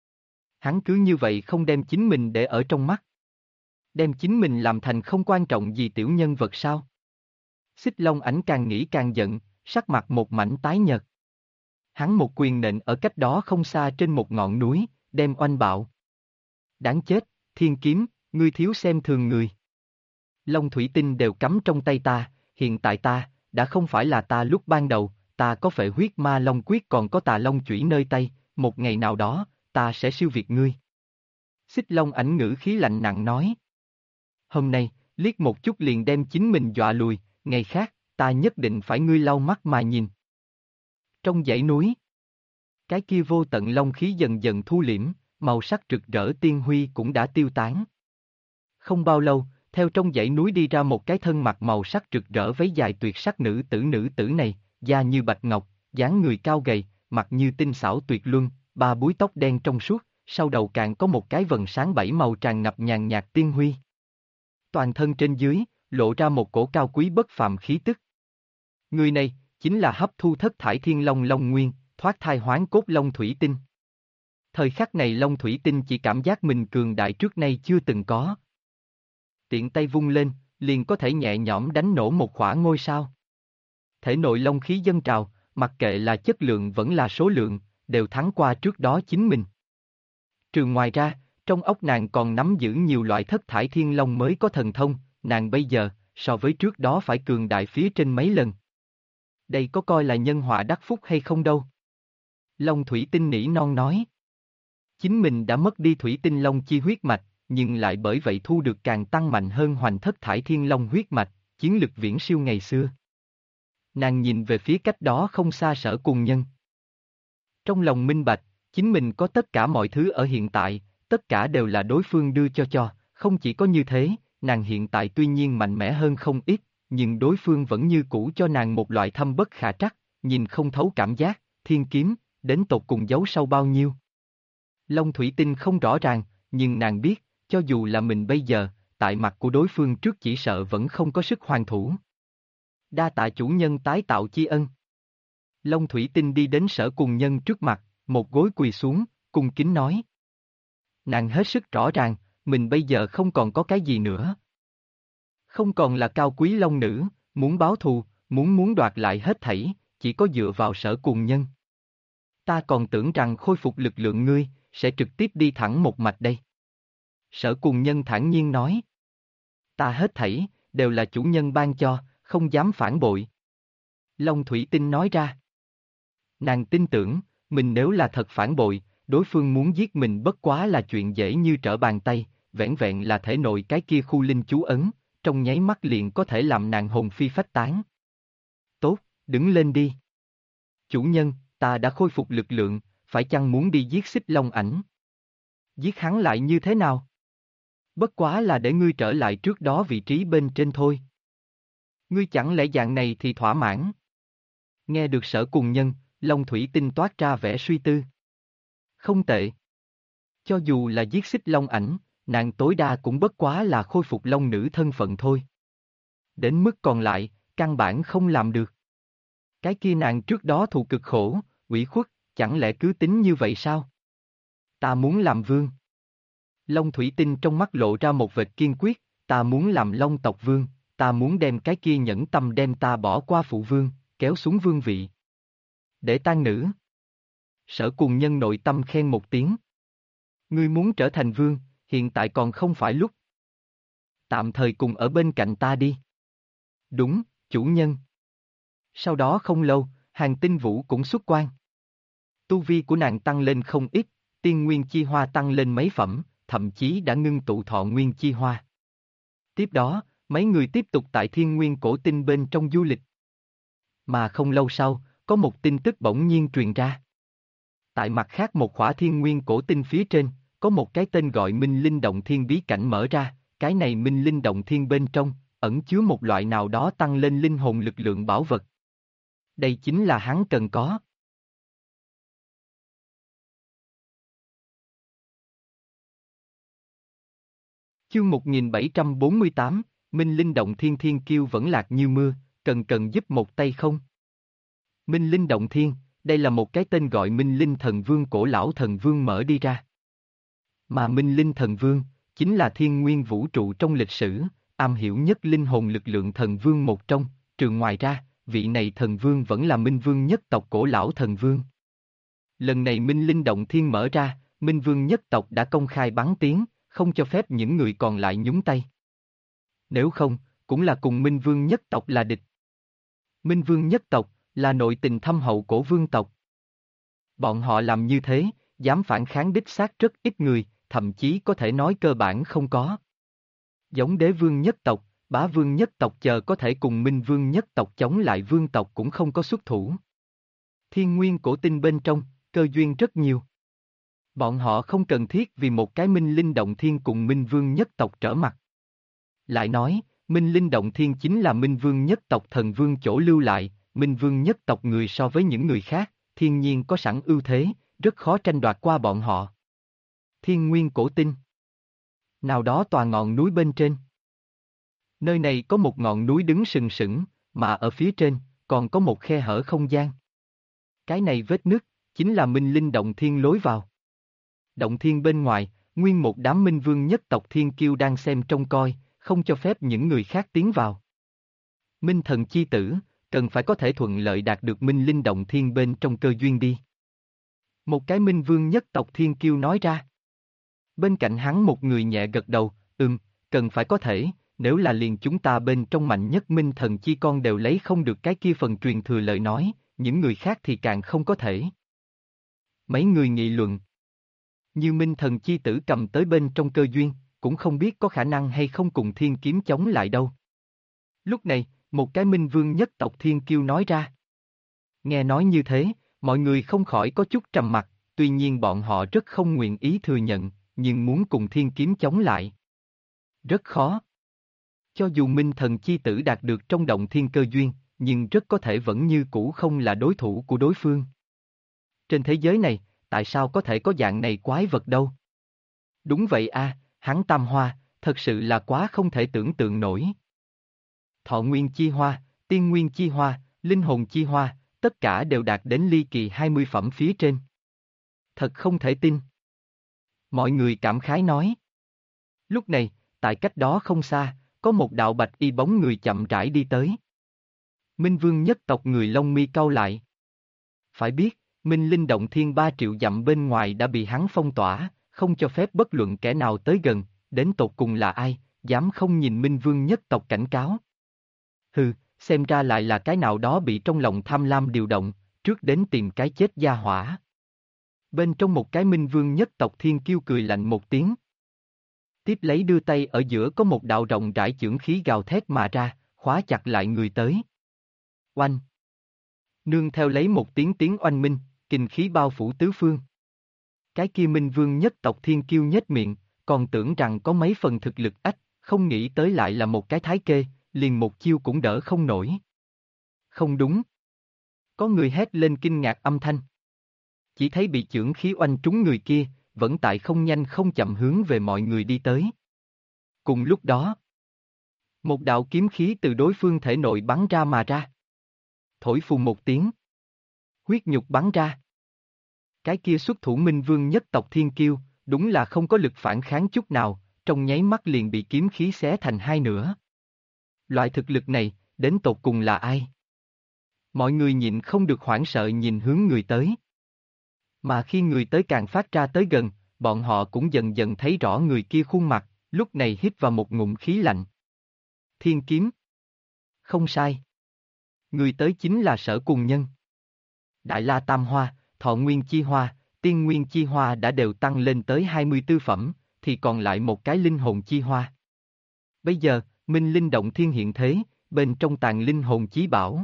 Hắn cứ như vậy không đem chính mình để ở trong mắt. Đem chính mình làm thành không quan trọng gì tiểu nhân vật sao? Xích Long Ảnh càng nghĩ càng giận, sắc mặt một mảnh tái nhợt. Hắn một quyền nện ở cách đó không xa trên một ngọn núi, đem oanh bạo. Đáng chết, thiên kiếm, ngươi thiếu xem thường người. Long thủy tinh đều cắm trong tay ta, hiện tại ta, đã không phải là ta lúc ban đầu, ta có phệ huyết ma long quyết còn có tà long chủy nơi tay, một ngày nào đó, ta sẽ siêu việt ngươi. Xích Long Ảnh ngữ khí lạnh nặng nói. Hôm nay, liếc một chút liền đem chính mình dọa lùi, ngày khác, ta nhất định phải ngươi lau mắt mà nhìn. Trong dãy núi, cái kia vô tận long khí dần dần thu liễm, màu sắc rực rỡ tiên huy cũng đã tiêu tán. Không bao lâu, theo trong dãy núi đi ra một cái thân mặc màu sắc rực rỡ váy dài tuyệt sắc nữ tử này, da như bạch ngọc, dáng người cao gầy, mặt như tinh xảo tuyệt luân, 3 búi tóc đen trong suốt, sau đầu càng có một cái vầng sáng 7 màu tràn ngập nhàn nhạt tiên huy. Toàn thân trên dưới, lộ ra một cổ cao quý bất phàm khí tức. Người này, chính là hấp thu thất thải thiên long long nguyên, thoát thai hoán cốt long thủy tinh. Thời khắc này long thủy tinh chỉ cảm giác mình cường đại trước nay chưa từng có. Tiện tay vung lên, liền có thể nhẹ nhõm đánh nổ một khỏa ngôi sao. Thể nội long khí dâng trào, mặc kệ là chất lượng vẫn là số lượng, đều thắng qua trước đó chính mình. Trừ ngoài ra, Trong óc nàng còn nắm giữ nhiều loại thất thải thiên long mới có thần thông, nàng bây giờ, so với trước đó phải cường đại phía trên mấy lần. Đây có coi là nhân họa đắc phúc hay không đâu. Long thủy tinh nỉ non nói. Chính mình đã mất đi thủy tinh long chi huyết mạch, nhưng lại bởi vậy thu được càng tăng mạnh hơn hoành thất thải thiên long huyết mạch, chiến lực viễn siêu ngày xưa. Nàng nhìn về phía cách đó không xa Sở Cùng Nhân. Trong lòng minh bạch, chính mình có tất cả mọi thứ ở hiện tại, tất cả đều là đối phương đưa cho, không chỉ có như thế, nàng hiện tại tuy nhiên mạnh mẽ hơn không ít, nhưng đối phương vẫn như cũ cho nàng một loại thâm bất khả trắc, nhìn không thấu cảm giác, thiên kiếm, đến tột cùng giấu sâu bao nhiêu. Long thủy tinh không rõ ràng, nhưng nàng biết, cho dù là mình bây giờ, tại mặt của đối phương trước chỉ sợ vẫn không có sức hoàn thủ. Đa tạ chủ nhân tái tạo chi ân. Long thủy tinh đi đến Sở Cùng Nhân trước mặt, một gối quỳ xuống, cung kính nói. Nàng hết sức rõ ràng, mình bây giờ không còn có cái gì nữa. Không còn là cao quý long nữ, muốn báo thù, muốn đoạt lại hết thảy, chỉ có dựa vào Sở Cùng Nhân. Ta còn tưởng rằng khôi phục lực lượng ngươi, sẽ trực tiếp đi thẳng một mạch đây. Sở Cùng Nhân thản nhiên nói. Ta hết thảy, đều là chủ nhân ban cho, không dám phản bội. Long thủy tinh nói ra. Nàng tin tưởng, mình nếu là thật phản bội, đối phương muốn giết mình bất quá là chuyện dễ như trở bàn tay, vẻn vẹn là thể nội cái kia khu linh chú ấn, trong nháy mắt liền có thể làm nàng hồn phi phách tán. Tốt, đứng lên đi. Chủ nhân, ta đã khôi phục lực lượng, phải chăng muốn đi giết Xích Long Ảnh? Giết hắn lại như thế nào? Bất quá là để ngươi trở lại trước đó vị trí bên trên thôi. Ngươi chẳng lẽ dạng này thì thỏa mãn? Nghe được Sở Cùng Nhân, Long thủy tinh toát ra vẻ suy tư. Không tệ. Cho dù là giết Xích Long Ảnh, nàng tối đa cũng bất quá là khôi phục long nữ thân phận thôi. Đến mức còn lại, căn bản không làm được. Cái kia nàng trước đó thụ cực khổ, ủy khuất, chẳng lẽ cứ tính như vậy sao? Ta muốn làm vương. Long thủy tinh trong mắt lộ ra một vệt kiên quyết, ta muốn làm long tộc vương, ta muốn đem cái kia nhẫn tâm đem ta bỏ qua phụ vương, kéo xuống vương vị. Để tang nữ. Sở Cùng Nhân nội tâm khen một tiếng. Ngươi muốn trở thành vương, hiện tại còn không phải lúc. Tạm thời cùng ở bên cạnh ta đi. Đúng, chủ nhân. Sau đó không lâu, Hàn Tinh Vũ cũng xuất quan. Tu vi của nàng tăng lên không ít, tiên nguyên chi hoa tăng lên mấy phẩm, thậm chí đã ngưng tụ thọ nguyên chi hoa. Tiếp đó, mấy người tiếp tục tại Thiên Nguyên Cổ Tinh bên trong du lịch. Mà không lâu sau, có một tin tức bỗng nhiên truyền ra. Tại mặt khác một khỏa Thiên Nguyên Cổ Tinh phía trên, có một cái tên gọi Minh Linh Động Thiên bí cảnh mở ra, cái này Minh Linh Động Thiên bên trong, ẩn chứa một loại nào đó tăng lên linh hồn lực lượng bảo vật. Đây chính là hắn cần có. Chương 1748, Minh Linh Động Thiên thiên kiêu vẫn lạc như mưa, cần giúp một tay không? Minh Linh Động Thiên, đây là một cái tên gọi Minh Linh Thần Vương cổ lão thần vương mở đi ra. Mà Minh Linh Thần Vương, chính là thiên nguyên vũ trụ trong lịch sử, am hiểu nhất linh hồn lực lượng thần vương một trong, trừ ngoài ra, vị này thần vương vẫn là Minh Vương nhất tộc cổ lão thần vương. Lần này Minh Linh Động Thiên mở ra, Minh Vương nhất tộc đã công khai bắn tiếng, không cho phép những người còn lại nhúng tay. Nếu không, cũng là cùng Minh Vương nhất tộc là địch. Minh Vương nhất tộc, là nội tình thâm hậu cổ vương tộc. Bọn họ làm như thế, dám phản kháng đích xác rất ít người, thậm chí có thể nói cơ bản không có. Giống đế vương nhất tộc, bá vương nhất tộc chờ có thể cùng Minh Vương nhất tộc chống lại vương tộc cũng không có xuất thủ. Thiên Nguyên Cổ Tinh bên trong, cơ duyên rất nhiều. Bọn họ không cần thiết vì một cái Minh Linh Động Thiên cùng Minh Vương nhất tộc trở mặt. Lại nói, Minh Linh Động Thiên chính là Minh Vương nhất tộc thần vương chỗ lưu lại, Minh Vương nhất tộc người so với những người khác, thiên nhiên có sẵn ưu thế, rất khó tranh đoạt qua bọn họ. Thiên Nguyên Cổ Tinh. Nào đó tòa ngọn núi bên trên. Nơi này có một ngọn núi đứng sừng sững, mà ở phía trên, còn có một khe hở không gian. Cái này vết nứt, chính là Minh Linh Động Thiên lối vào. Động Thiên bên ngoài, nguyên một đám Minh Vương nhất tộc thiên kiêu đang xem trông coi, không cho phép những người khác tiến vào. Minh Thần chi tử, cần phải có thể thuận lợi đạt được Minh Linh Động Thiên bên trong cơ duyên đi. Một cái Minh Vương nhất tộc thiên kiêu nói ra. Bên cạnh hắn một người nhẹ gật đầu, cần phải có thể, nếu là liền chúng ta bên trong mạnh nhất minh thần chi con đều lấy không được cái kia phần truyền thừa lời nói, những người khác thì càng không có thể. Mấy người nghị luận. Như minh thần chi tử cầm tới bên trong cơ duyên, cũng không biết có khả năng hay không cùng thiên kiếm chống lại đâu. Lúc này, một cái minh vương nhất tộc thiên kiêu nói ra. Nghe nói như thế, mọi người không khỏi có chút trầm mặc, tuy nhiên bọn họ rất không nguyện ý thừa nhận, nhưng muốn cùng thiên kiếm chống lại. Rất khó. Cho dù minh thần chi tử đạt được trong động thiên cơ duyên, nhưng rất có thể vẫn như cũ không là đối thủ của đối phương. Trên thế giới này, tại sao có thể có dạng này quái vật đâu? Đúng vậy a, hắn tam hoa, thật sự là quá không thể tưởng tượng nổi. Thọ nguyên chi hoa, tiên nguyên chi hoa, linh hồn chi hoa, tất cả đều đạt đến ly kỳ 20 phẩm phía trên. Thật không thể tin. Mọi người cảm khái nói. Lúc này, tại cách đó không xa, có một đạo bạch y bóng người chậm rãi đi tới. Minh Vương nhất tộc người lông mi cau lại. Phải biết, Minh Linh động thiên 3 triệu dặm bên ngoài đã bị hắn phong tỏa, không cho phép bất luận kẻ nào tới gần, đến tột cùng là ai, dám không nhìn Minh Vương nhất tộc cảnh cáo. Hừ, xem ra lại là cái nào đó bị trong lòng tham lam điều động, trước đến tìm cái chết gia hỏa. Bên trong một cái Minh Vương nhất tộc thiên kiêu cười lạnh một tiếng. Tiếp lấy đưa tay ở giữa có một đạo rộng rãi chưởng khí gào thét mà ra, khóa chặt lại người tới. Oanh! Nương theo lấy một tiếng oanh minh, kình khí bao phủ tứ phương. Cái kia Minh Vương nhất tộc thiên kiêu nhếch miệng, còn tưởng rằng có mấy phần thực lực ách, không nghĩ tới lại là một cái thái kê, liền một chiêu cũng đỡ không nổi. Không đúng. Có người hét lên kinh ngạc âm thanh. Chỉ thấy bị chưởng khí oanh trúng người kia, vẫn tại không nhanh không chậm hướng về mọi người đi tới. Cùng lúc đó, một đạo kiếm khí từ đối phương thể nội bắn ra mà ra. Thổi phù một tiếng. Huyết nhục bắn ra. Cái kia xuất thủ Minh Vương nhất tộc thiên kiêu, đúng là không có lực phản kháng chút nào, trong nháy mắt liền bị kiếm khí xé thành hai nửa. Loại thực lực này, đến tột cùng là ai? Mọi người nhịn không được hoảng sợ nhìn hướng người tới. Mà khi người tới càng phát ra tới gần, bọn họ cũng dần dần thấy rõ người kia khuôn mặt, lúc này hít vào một ngụm khí lạnh. Thiên kiếm. Không sai. Người tới chính là Sở Cùng Nhân. Đại La Tam Hoa, Thọ Nguyên Chi Hoa, Tiên Nguyên Chi Hoa đã đều tăng lên tới 24 phẩm, thì còn lại một cái Linh Hồn Chi Hoa. Bây giờ, Minh Linh Động Thiên hiện thế, bên trong tàng Linh Hồn Chí Bảo.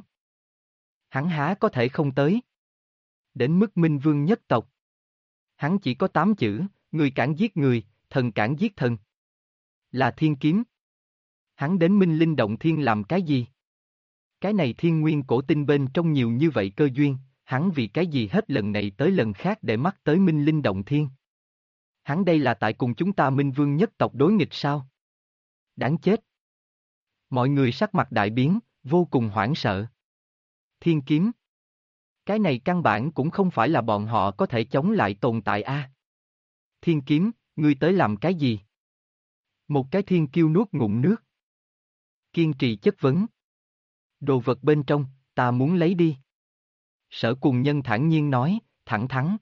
Hắn há có thể không tới. Đến mức Minh Vương nhất tộc. Hắn chỉ có 8 chữ, người cản giết người, thần cản giết thần. Là thiên kiếm. Hắn đến Minh Linh Động Thiên làm cái gì? Cái này thiên nguyên cổ tinh bên trong nhiều như vậy cơ duyên, hắn vì cái gì hết lần này tới lần khác để mắt tới Minh Linh Động Thiên? Hắn đây là tại cùng chúng ta Minh Vương nhất tộc đối nghịch sao? Đáng chết. Mọi người sắc mặt đại biến, vô cùng hoảng sợ. Thiên kiếm. Cái này căn bản cũng không phải là bọn họ có thể chống lại tồn tại a. Thiên kiếm, ngươi tới làm cái gì? Một cái thiên kiêu nuốt ngụm nước. Kiên trì chất vấn. Đồ vật bên trong, ta muốn lấy đi. Sở Cùng Nhân thản nhiên nói, thẳng thắn.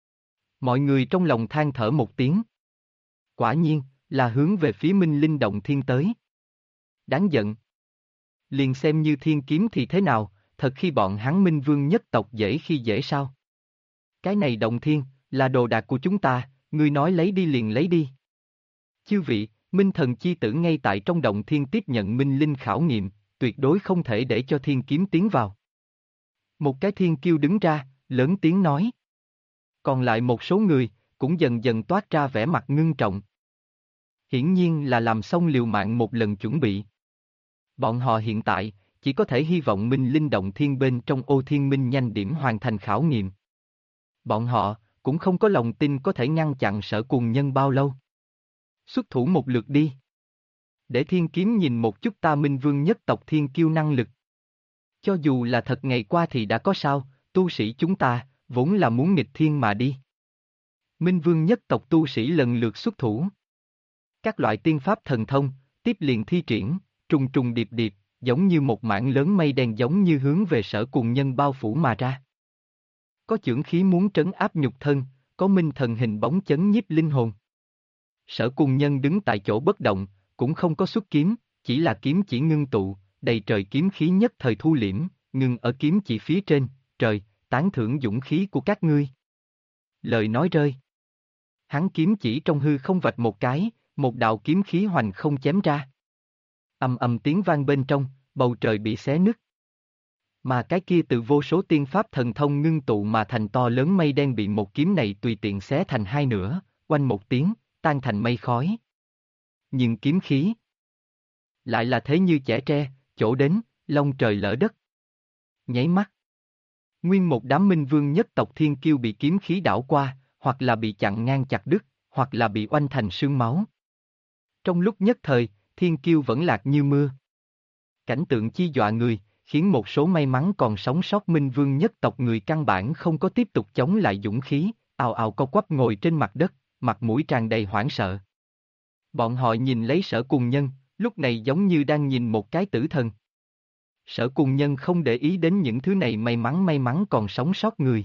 Mọi người trong lòng than thở một tiếng. Quả nhiên, là hướng về phía Minh Linh Động Thiên tới. Đáng giận. Liền xem như thiên kiếm thì thế nào, thật khi bọn hắn Minh Vương nhất tộc dễ khi dễ sao? Cái này Động Thiên, là đồ đạc của chúng ta, ngươi nói lấy đi liền lấy đi. Chư vị, Minh Thần Chi Tử ngay tại trong Động Thiên tiếp nhận Minh Linh khảo nghiệm, tuyệt đối không thể để cho thiên kiếm tiến vào. Một cái thiên kiêu đứng ra, lớn tiếng nói. Còn lại một số người, cũng dần dần toát ra vẻ mặt ngưng trọng. Hiển nhiên là làm xong liều mạng một lần chuẩn bị. Bọn họ hiện tại, chỉ có thể hy vọng Minh Linh Động Thiên bên trong Ô Thiên Minh nhanh điểm hoàn thành khảo nghiệm. Bọn họ, cũng không có lòng tin có thể ngăn chặn Sở Cùng Nhân bao lâu. Xuất thủ một lượt đi. Để thiên kiếm nhìn một chút ta Minh Vương nhất tộc thiên kiêu năng lực. Cho dù là thật ngày qua thì đã có sao, tu sĩ chúng ta, vốn là muốn nghịch thiên mà đi. Minh Vương nhất tộc tu sĩ lần lượt xuất thủ. Các loại tiên pháp thần thông, tiếp liền thi triển, trùng trùng điệp điệp, giống như một mảng lớn mây đen giống như hướng về Sở Cùng Nhân bao phủ mà ra. Có chưởng khí muốn trấn áp nhục thân, có minh thần hình bóng chấn nhiếp linh hồn. Sở Cùng Nhân đứng tại chỗ bất động, cũng không có xuất kiếm, chỉ là kiếm chỉ ngưng tụ, đầy trời kiếm khí nhất thời thu liễm, ngưng ở kiếm chỉ phía trên, trời, tán thưởng dũng khí của các ngươi. Lời nói rơi. Hắn kiếm chỉ trong hư không vạch một cái, một đạo kiếm khí hoành không chém ra. Ầm ầm tiếng vang bên trong, bầu trời bị xé nứt. Mà cái kia từ vô số tiên pháp thần thông ngưng tụ mà thành to lớn mây đen bị một kiếm này tùy tiện xé thành hai nửa, oanh một tiếng, tan thành mây khói. Nhưng kiếm khí lại là thế như chẻ tre, chỗ đến, long trời lỡ đất. Nháy mắt. Nguyên một đám minh vương nhất tộc thiên kiêu bị kiếm khí đảo qua, hoặc là bị chặn ngang chặt đứt, hoặc là bị oanh thành sương máu. Trong lúc nhất thời, thiên kiêu vẫn lạc như mưa. Cảnh tượng chi dọa người, khiến một số may mắn còn sống sót minh vương nhất tộc người căn bản không có tiếp tục chống lại dũng khí, ào ào co quắp ngồi trên mặt đất, mặt mũi tràn đầy hoảng sợ. Bọn họ nhìn lấy Sở Cùng Nhân, lúc này giống như đang nhìn một cái tử thần. Sở Cùng Nhân không để ý đến những thứ này may mắn còn sống sót người.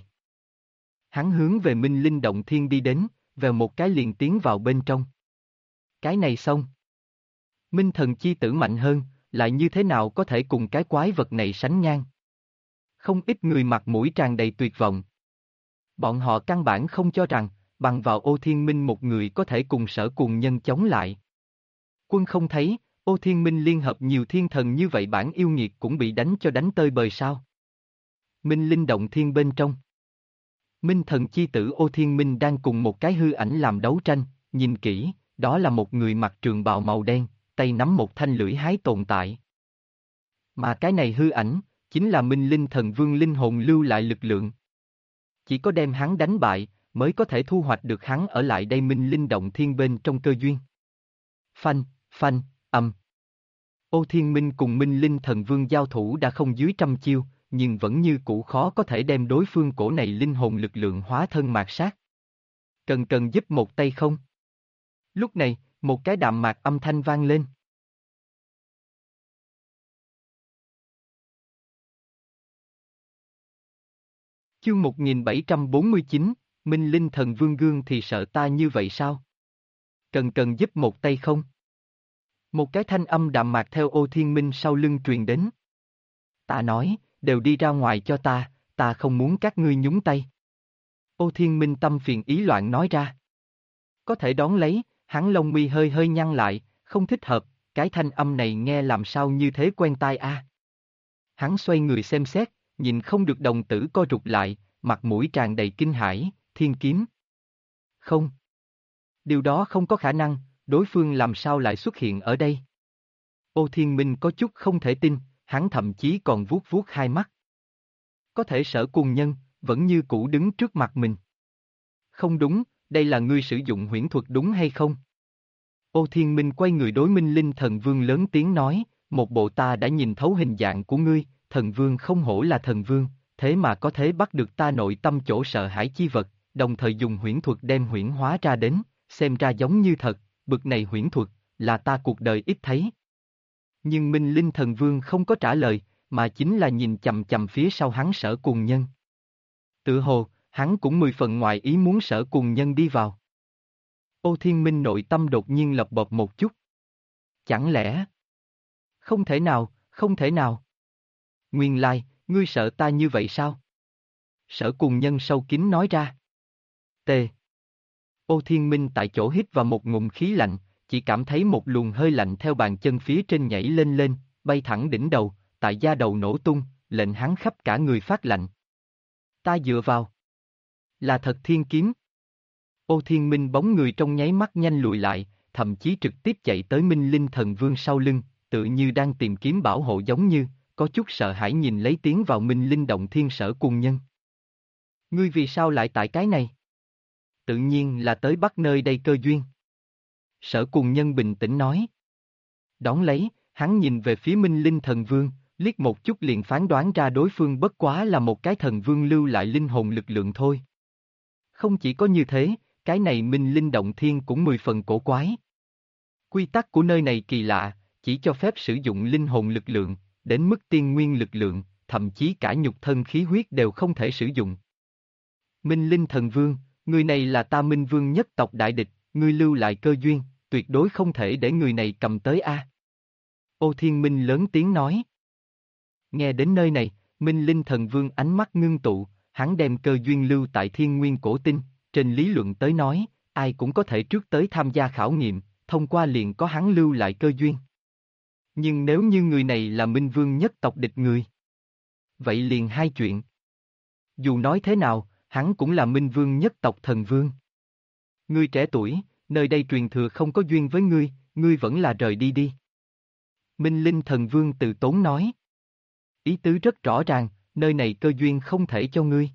Hắn hướng về Minh Linh Động Thiên đi đến, vèo một cái liền tiến vào bên trong. Cái này xong. Minh Thần chi tử mạnh hơn, lại như thế nào có thể cùng cái quái vật này sánh ngang. Không ít người mặt mũi tràn đầy tuyệt vọng. Bọn họ căn bản không cho rằng, bằng vào Ô Thiên Minh một người có thể cùng Sở Cùng Nhân chống lại. Quân không thấy, Ô Thiên Minh liên hợp nhiều thiên thần như vậy bản yêu nghiệt cũng bị đánh cho đánh tơi bời sao. Minh Linh Động Thiên bên trong. Minh Thần chi tử Ô Thiên Minh đang cùng một cái hư ảnh làm đấu tranh, nhìn kỹ, đó là một người mặc trường bào màu đen, tay nắm một thanh lưỡi hái tồn tại. Mà cái này hư ảnh, chính là Minh Linh Thần Vương linh hồn lưu lại lực lượng. Chỉ có đem hắn đánh bại, mới có thể thu hoạch được hắn ở lại đây Minh Linh Động Thiên bên trong cơ duyên. Phanh, phanh, âm. Ô Thiên Minh cùng Minh Linh Thần Vương giao thủ đã không dưới 100 chiêu, nhưng vẫn như cũ khó có thể đem đối phương cổ này linh hồn lực lượng hóa thân mạt sát. Cần giúp một tay không? Lúc này, một cái đạm mạc âm thanh vang lên. Chương 1749, Minh Linh Thần Vương Gương thì sợ ta như vậy sao? Cần giúp một tay không? Một cái thanh âm đạm mạc theo Ô Thiên Minh sau lưng truyền đến. Ta nói, đều đi ra ngoài cho ta không muốn các ngươi nhúng tay. Ô Thiên Minh tâm phiền ý loạn nói ra. Có thể đón lấy, hắn lông mi hơi hơi nhăn lại, không thích hợp, cái thanh âm này nghe làm sao như thế quen tai a. Hắn xoay người xem xét, nhìn không được đồng tử co rụt lại, mặt mũi tràn đầy kinh hãi, thiên kiếm. Không. Điều đó không có khả năng, đối phương làm sao lại xuất hiện ở đây? Ô Thiên Minh có chút không thể tin, hắn thậm chí còn vuốt vuốt hai mắt. Có thể Sở Cùng Nhân, vẫn như cũ đứng trước mặt mình. Không đúng, đây là ngươi sử dụng huyễn thuật đúng hay không? Ô Thiên Minh quay người đối Minh Linh Thần Vương lớn tiếng nói, một bộ ta đã nhìn thấu hình dạng của ngươi, Thần Vương không hổ là Thần Vương, thế mà có thể bắt được ta nội tâm chỗ sợ hãi chi vật, đồng thời dùng huyễn thuật đem huyễn hóa ra đến, xem ra giống như thật, bực này huyễn thuật, là ta cuộc đời ít thấy. Nhưng Minh Linh Thần Vương không có trả lời, mà chính là nhìn chằm chằm phía sau hắn Sở Cùng Nhân. Tự hồ, hắn cũng 10 phần ngoài ý muốn Sở Cùng Nhân đi vào. Ô Thiên Minh nội tâm đột nhiên lập bập một chút. Chẳng lẽ? Không thể nào, không thể nào. Nguyên lai, ngươi sợ ta như vậy sao? Sở Cùng Nhân sâu kín nói ra. T. Ô Thiên Minh tại chỗ hít vào một ngụm khí lạnh, chỉ cảm thấy một luồng hơi lạnh theo bàn chân phía trên nhảy lên, bay thẳng đỉnh đầu, tại da đầu nổ tung, lệnh hắn khắp cả người phát lạnh. Ta dựa vào. Là thật thiên kiếm. Ô Thiên Minh bóng người trong nháy mắt nhanh lùi lại, thậm chí trực tiếp chạy tới Minh Linh Thần Vương sau lưng, tự như đang tìm kiếm bảo hộ giống như, có chút sợ hãi nhìn lấy tiến vào Minh Linh Động Thiên Sở Cùng Nhân. Ngươi vì sao lại tại cái này? Tự nhiên là tới bắt nơi đây cơ duyên. Sở Cùng Nhân bình tĩnh nói. Đón lấy, hắn nhìn về phía Minh Linh Thần Vương, liếc một chút liền phán đoán ra đối phương bất quá là một cái thần vương lưu lại linh hồn lực lượng thôi. Không chỉ có như thế, cái này Minh Linh Động Thiên cũng 10 phần cổ quái. Quy tắc của nơi này kỳ lạ, chỉ cho phép sử dụng linh hồn lực lượng, đến mức tiên nguyên lực lượng, thậm chí cả nhục thân khí huyết đều không thể sử dụng. Minh Linh Thần Vương, người này là ta Minh Vương nhất tộc đại địch, ngươi lưu lại cơ duyên, tuyệt đối không thể để người này cầm tới a. Ô Thiên Minh lớn tiếng nói. Nghe đến nơi này, Minh Linh Thần Vương ánh mắt ngưng tụ, hắn đem cơ duyên lưu tại Thiên Nguyên Cổ Tinh, trên lý luận tới nói, ai cũng có thể trước tới tham gia khảo nghiệm, thông qua liền có hắn lưu lại cơ duyên. Nhưng nếu như người này là Minh Vương nhất tộc địch người, vậy liền hai chuyện. Dù nói thế nào, hắn cũng là Minh Vương nhất tộc thần vương. Ngươi trẻ tuổi, nơi đây truyền thừa không có duyên với ngươi, ngươi vẫn là rời đi đi. Minh Linh Thần Vương từ tốn nói. Ý tứ rất rõ ràng, nơi này cơ duyên không thể cho ngươi.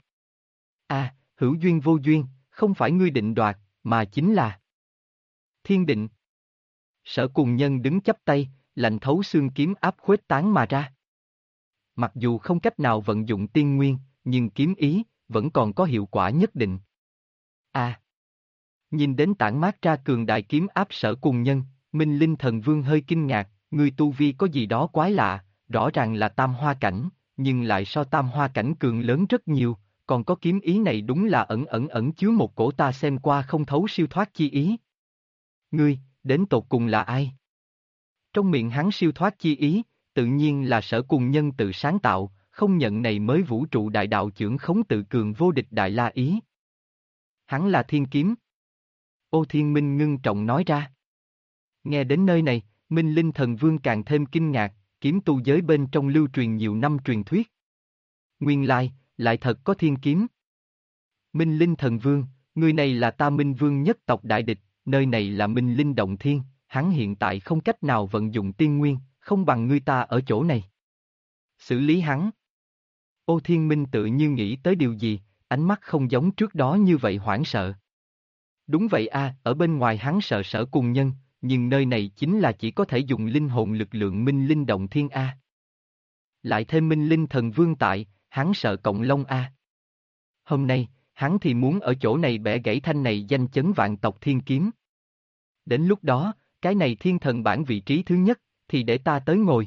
À, hữu duyên vô duyên, không phải ngươi định đoạt, mà chính là thiên định. Sở Cùng Nhân đứng chắp tay, lạnh thấu xương kiếm áp khuếch tán mà ra. Mặc dù không cách nào vận dụng tiên nguyên, nhưng kiếm ý vẫn còn có hiệu quả nhất định. À! Nhìn đến tản mát ra cường đại kiếm áp Sở Cùng Nhân, Minh Linh Thần Vương hơi kinh ngạc, ngươi tu vi có gì đó quái lạ, rõ ràng là tam hoa cảnh, nhưng lại so tam hoa cảnh cường lớn rất nhiều, còn có kiếm ý này đúng là ẩn chứa một cổ ta xem qua không thấu siêu thoát chi ý. Ngươi, đến tột cùng là ai? Trong miệng hắn siêu thoát chi ý, tự nhiên là Sở Cùng Nhân tự sáng tạo, không nhận này mới vũ trụ đại đạo chưởng khống tự cường vô địch đại la ý. Hắn là thiên kiếm. Ô Thiên Minh ngưng trọng nói ra. Nghe đến nơi này, Minh Linh Thần Vương càng thêm kinh ngạc, kiếm tu giới bên trong lưu truyền nhiều năm truyền thuyết. Nguyên lai, lại thật có thiên kiếm. Minh Linh Thần Vương, người này là ta Minh Vương nhất tộc đại địch, nơi này là Minh Linh Động Thiên, hắn hiện tại không cách nào vận dụng tiên nguyên, không bằng ngươi ta ở chỗ này. Xử lý hắn. Ô Thiên Minh tự như nghĩ tới điều gì, ánh mắt không giống trước đó như vậy hoảng sợ. Đúng vậy a, ở bên ngoài hắn sợ Sở Cùng Nhân, nhưng nơi này chính là chỉ có thể dùng linh hồn lực lượng Minh Linh Động Thiên a. Lại thêm Minh Linh Thần Vương tại, hắn sợ Cộng Long a. Hôm nay, hắn thì muốn ở chỗ này bẻ gãy thanh này danh chấn vạn tộc thiên kiếm. Đến lúc đó, cái này thiên thần bản vị trí thứ nhất, thì để ta tới ngồi.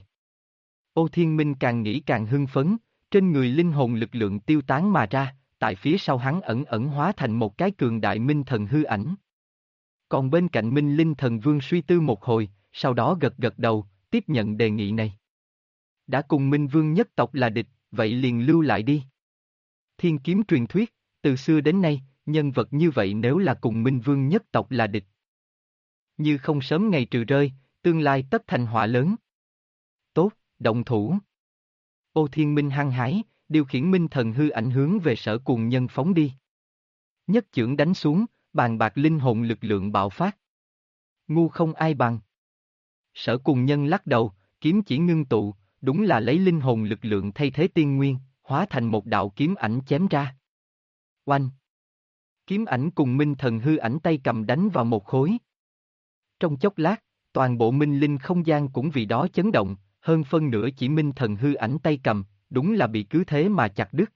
Ô Thiên Minh càng nghĩ càng hưng phấn, trên người linh hồn lực lượng tiêu tán mà ra, tại phía sau hắn ẩn hóa thành một cái cường đại minh thần hư ảnh. Còn bên cạnh Minh Linh Thần Vương suy tư một hồi, sau đó gật gật đầu, tiếp nhận đề nghị này. Đã cùng Minh Vương nhất tộc là địch, vậy liền lưu lại đi. Thiên kiếm truyền thuyết, từ xưa đến nay, nhân vật như vậy nếu là cùng Minh Vương nhất tộc là địch. Như không sớm ngày trừ rơi, tương lai tất thành họa lớn. Tốt, động thủ. Ô Thiên Minh hăng hái, điều khiển minh thần hư ảnh hướng về Sở Cùng Nhân phóng đi. Nhất chưởng đánh xuống, bàn bạc linh hồn lực lượng bạo phát. Ngu không ai bằng. Sở Cùng Nhân lắc đầu, kiếm chỉ ngưng tụ, đúng là lấy linh hồn lực lượng thay thế tiên nguyên, hóa thành một đạo kiếm ảnh chém ra. Oanh! Kiếm ảnh cùng minh thần hư ảnh tay cầm đánh vào một khối. Trong chốc lát, toàn bộ minh linh không gian cũng vì đó chấn động, hơn phân nửa chỉ minh thần hư ảnh tay cầm, đúng là bị cứ thế mà chặt đứt.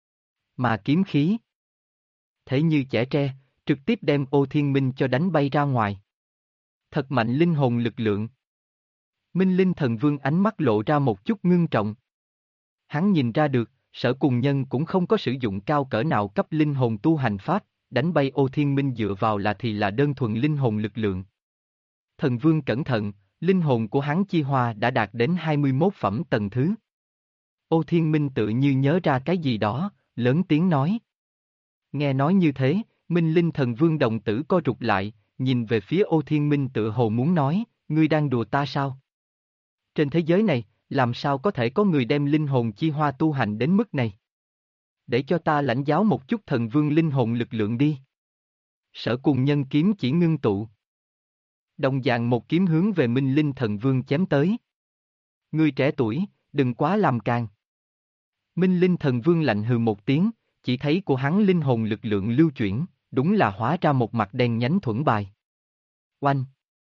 Mà kiếm khí, thế như chẻ tre, trực tiếp đem Ô Thiên Minh cho đánh bay ra ngoài. Thật mạnh linh hồn lực lượng. Minh Linh Thần Vương ánh mắt lộ ra một chút ngưng trọng. Hắn nhìn ra được, Sở Cùng Nhân cũng không có sử dụng cao cỡ nào cấp linh hồn tu hành pháp, đánh bay Ô Thiên Minh dựa vào là đơn thuần linh hồn lực lượng. Thần Vương cẩn thận, linh hồn của hắn chi hoa đã đạt đến 21 phẩm tầng thứ. Ô Thiên Minh tự như nhớ ra cái gì đó, lớn tiếng nói. Nghe nói như thế, Minh Linh Thần Vương đồng tử co rụt lại, nhìn về phía Ô Thiên Minh tựa hồ muốn nói, ngươi đang đùa ta sao? Trên thế giới này, làm sao có thể có người đem linh hồn chi hoa tu hành đến mức này? Để cho ta lãnh giáo một chút thần vương linh hồn lực lượng đi. Sở Cùng Nhân kiếm chỉ ngưng tụ. Đồng dạng một kiếm hướng về Minh Linh Thần Vương chém tới. Ngươi trẻ tuổi, đừng quá làm càng. Minh Linh Thần Vương lạnh hừ một tiếng, chỉ thấy của hắn linh hồn lực lượng lưu chuyển, đúng là hóa ra một mặt đen nhánh thuẫn bài. Oanh!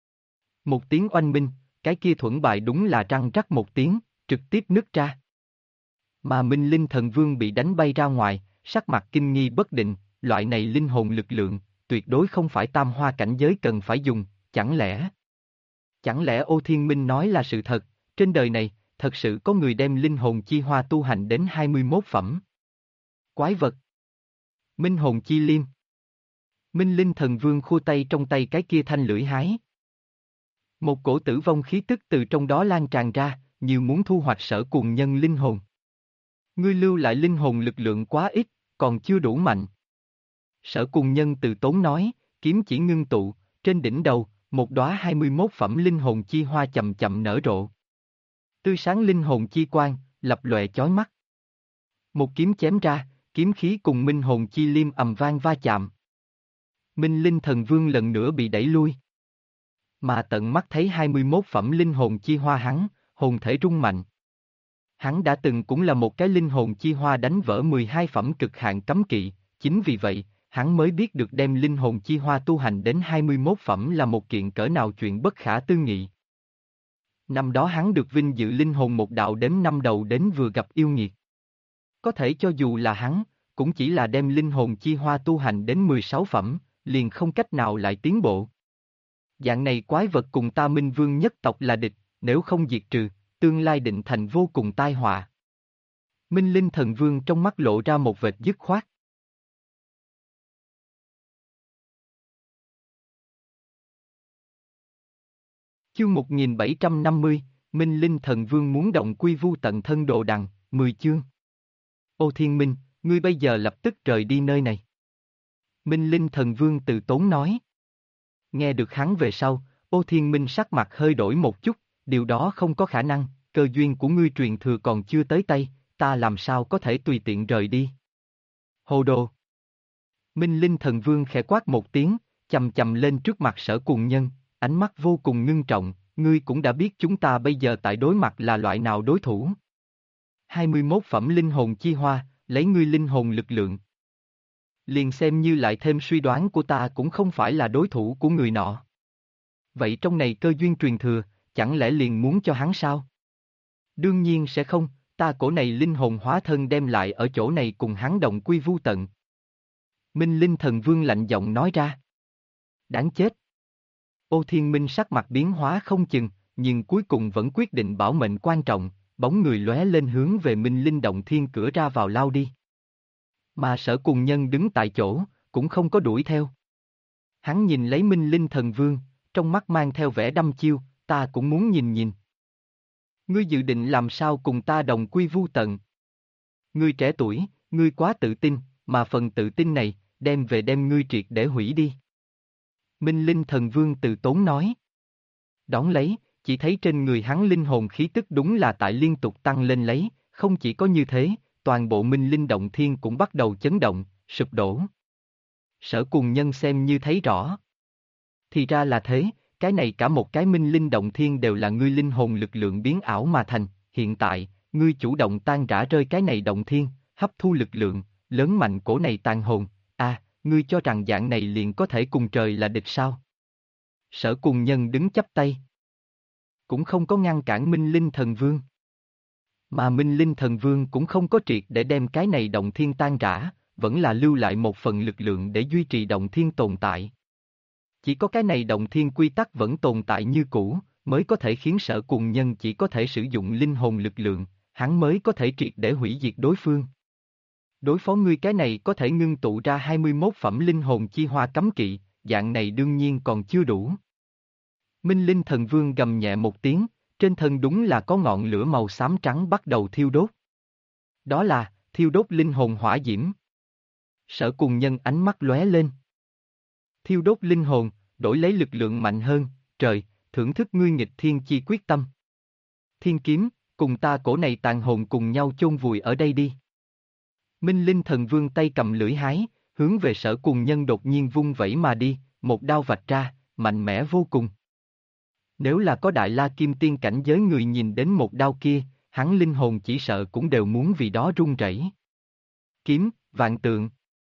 Một tiếng oanh minh, cái kia thuẫn bài đúng là răng rắc một tiếng, trực tiếp nứt ra. Mà Minh Linh Thần Vương bị đánh bay ra ngoài, sắc mặt kinh nghi bất định, loại này linh hồn lực lượng, tuyệt đối không phải tam hoa cảnh giới cần phải dùng, chẳng lẽ Ô Thiên Minh nói là sự thật, trên đời này, thật sự có người đem linh hồn chi hoa tu hành đến 21 phẩm. Quái vật! Minh hồn chi liêm! Minh Linh Thần Vương khua tay trong tay cái kia thanh lưỡi hái. Một cổ tử vong khí tức từ trong đó lan tràn ra, như muốn thu hoạch Sở Cuồng Nhân linh hồn. Ngươi lưu lại linh hồn lực lượng quá ít, còn chưa đủ mạnh. Sở Cuồng Nhân từ tốn nói, kiếm chỉ ngưng tụ, trên đỉnh đầu, một đóa 21 phẩm linh hồn chi hoa chậm chậm nở rộ. Tươi sáng linh hồn chi quang, lập lòe chói mắt. Một kiếm chém ra, kiếm khí cùng minh hồn chi liêm ầm vang va chạm. Minh Linh Thần Vương lần nữa bị đẩy lui. Mà tận mắt thấy 21 phẩm linh hồn chi hoa hắn, hồn thể rung mạnh. Hắn đã từng cũng là một cái linh hồn chi hoa đánh vỡ 12 phẩm cực hạn cấm kỵ, chính vì vậy, hắn mới biết được đem linh hồn chi hoa tu hành đến 21 phẩm là một kiện cỡ nào chuyện bất khả tư nghị. Năm đó hắn được vinh dự linh hồn một đạo đếm năm đầu đến vừa gặp yêu nghiệt. Có thể cho dù là hắn, cũng chỉ là đem linh hồn chi hoa tu hành đến 16 phẩm, liền không cách nào lại tiến bộ. Dạng này quái vật cùng ta Minh Vương nhất tộc là địch, nếu không diệt trừ, tương lai định thành vô cùng tai họa. Minh Linh Thần Vương trong mắt lộ ra một vệt dứt khoát. Chương 1750, Minh Linh Thần Vương muốn động quy vu tận thân đồ đằng, 10 chương. Ô Thiên Minh, ngươi bây giờ lập tức rời đi nơi này. Minh Linh Thần Vương từ tốn nói. Nghe được hắn về sau, Ô Thiên Minh sắc mặt hơi đổi một chút, điều đó không có khả năng, cơ duyên của ngươi truyền thừa còn chưa tới tay, ta làm sao có thể tùy tiện rời đi. Hồ đồ. Minh Linh Thần Vương khẽ quát một tiếng, chầm chầm lên trước mặt Sở Cuồng Nhân, ánh mắt vô cùng ngưng trọng, ngươi cũng đã biết chúng ta bây giờ tại đối mặt là loại nào đối thủ. 21 phẩm linh hồn chi hoa, lấy ngươi linh hồn lực lượng. Liền xem như lại thêm suy đoán của ta cũng không phải là đối thủ của người nọ. Vậy trong này cơ duyên truyền thừa, chẳng lẽ liền muốn cho hắn sao? Đương nhiên sẽ không, ta cổ này linh hồn hóa thân đem lại ở chỗ này cùng hắn động quy vu tận. Minh Linh Thần Vương lạnh giọng nói ra. Đáng chết. Ô Thiên Minh sắc mặt biến hóa không chừng, nhưng cuối cùng vẫn quyết định bảo mệnh quan trọng, bóng người lóe lên hướng về Minh Linh Động Thiên cửa ra vào lao đi. Mà Sở Cuồng Nhân đứng tại chỗ, cũng không có đuổi theo. Hắn nhìn lấy Minh Linh Thần Vương, trong mắt mang theo vẻ đăm chiêu, ta cũng muốn nhìn nhìn. Ngươi dự định làm sao cùng ta đồng quy vu tận? Ngươi trẻ tuổi, ngươi quá tự tin, mà phần tự tin này, đem về đem ngươi triệt để hủy đi. Minh Linh Thần Vương từ tốn nói. Đón lấy, chỉ thấy trên người hắn linh hồn khí tức đúng là tại liên tục tăng lên lấy, không chỉ có như thế, toàn bộ Minh Linh Động Thiên cũng bắt đầu chấn động, sụp đổ. Sở Cuồng Nhân xem như thấy rõ. Thì ra là thế, cái này cả một cái Minh Linh Động Thiên đều là ngươi linh hồn lực lượng biến ảo mà thành, hiện tại, ngươi chủ động tan rã rơi cái này động thiên, hấp thu lực lượng, lớn mạnh cổ này tàn hồn, ngươi cho rằng dạng này liền có thể cùng trời là địch sao? Sở Cuồng Nhân đứng chắp tay. Cũng không có ngăn cản Minh Linh Thần Vương. Mà Minh Linh Thần Vương cũng không có triệt để đem cái này động thiên tan rã, vẫn là lưu lại một phần lực lượng để duy trì động thiên tồn tại. Chỉ có cái này động thiên quy tắc vẫn tồn tại như cũ, mới có thể khiến Sở Cuồng Nhân chỉ có thể sử dụng linh hồn lực lượng, hắn mới có thể triệt để hủy diệt đối phương. Đối phó ngươi cái này có thể ngưng tụ ra 21 phẩm linh hồn chi hoa cấm kỵ, dạng này đương nhiên còn chưa đủ. Minh Linh Thần Vương gầm nhẹ một tiếng, trên thân đúng là có ngọn lửa màu xám trắng bắt đầu thiêu đốt. Đó là, thiêu đốt linh hồn hỏa diễm. Sở Cuồng Nhân ánh mắt lóe lên. Thiêu đốt linh hồn, đổi lấy lực lượng mạnh hơn, trời, thưởng thức ngươi nghịch thiên chi quyết tâm. Thiên kiếm, cùng ta cổ này tàn hồn cùng nhau chôn vùi ở đây đi. Minh Linh Thần Vương tay cầm lưỡi hái, hướng về Sở Cuồng Nhân đột nhiên vung vẩy mà đi, một đao vạch ra, mạnh mẽ vô cùng. Nếu là có Đại La Kim Tiên cảnh giới người nhìn đến một đao kia, hắn linh hồn chỉ sợ cũng đều muốn vì đó run rẩy. Kiếm, vạn tượng.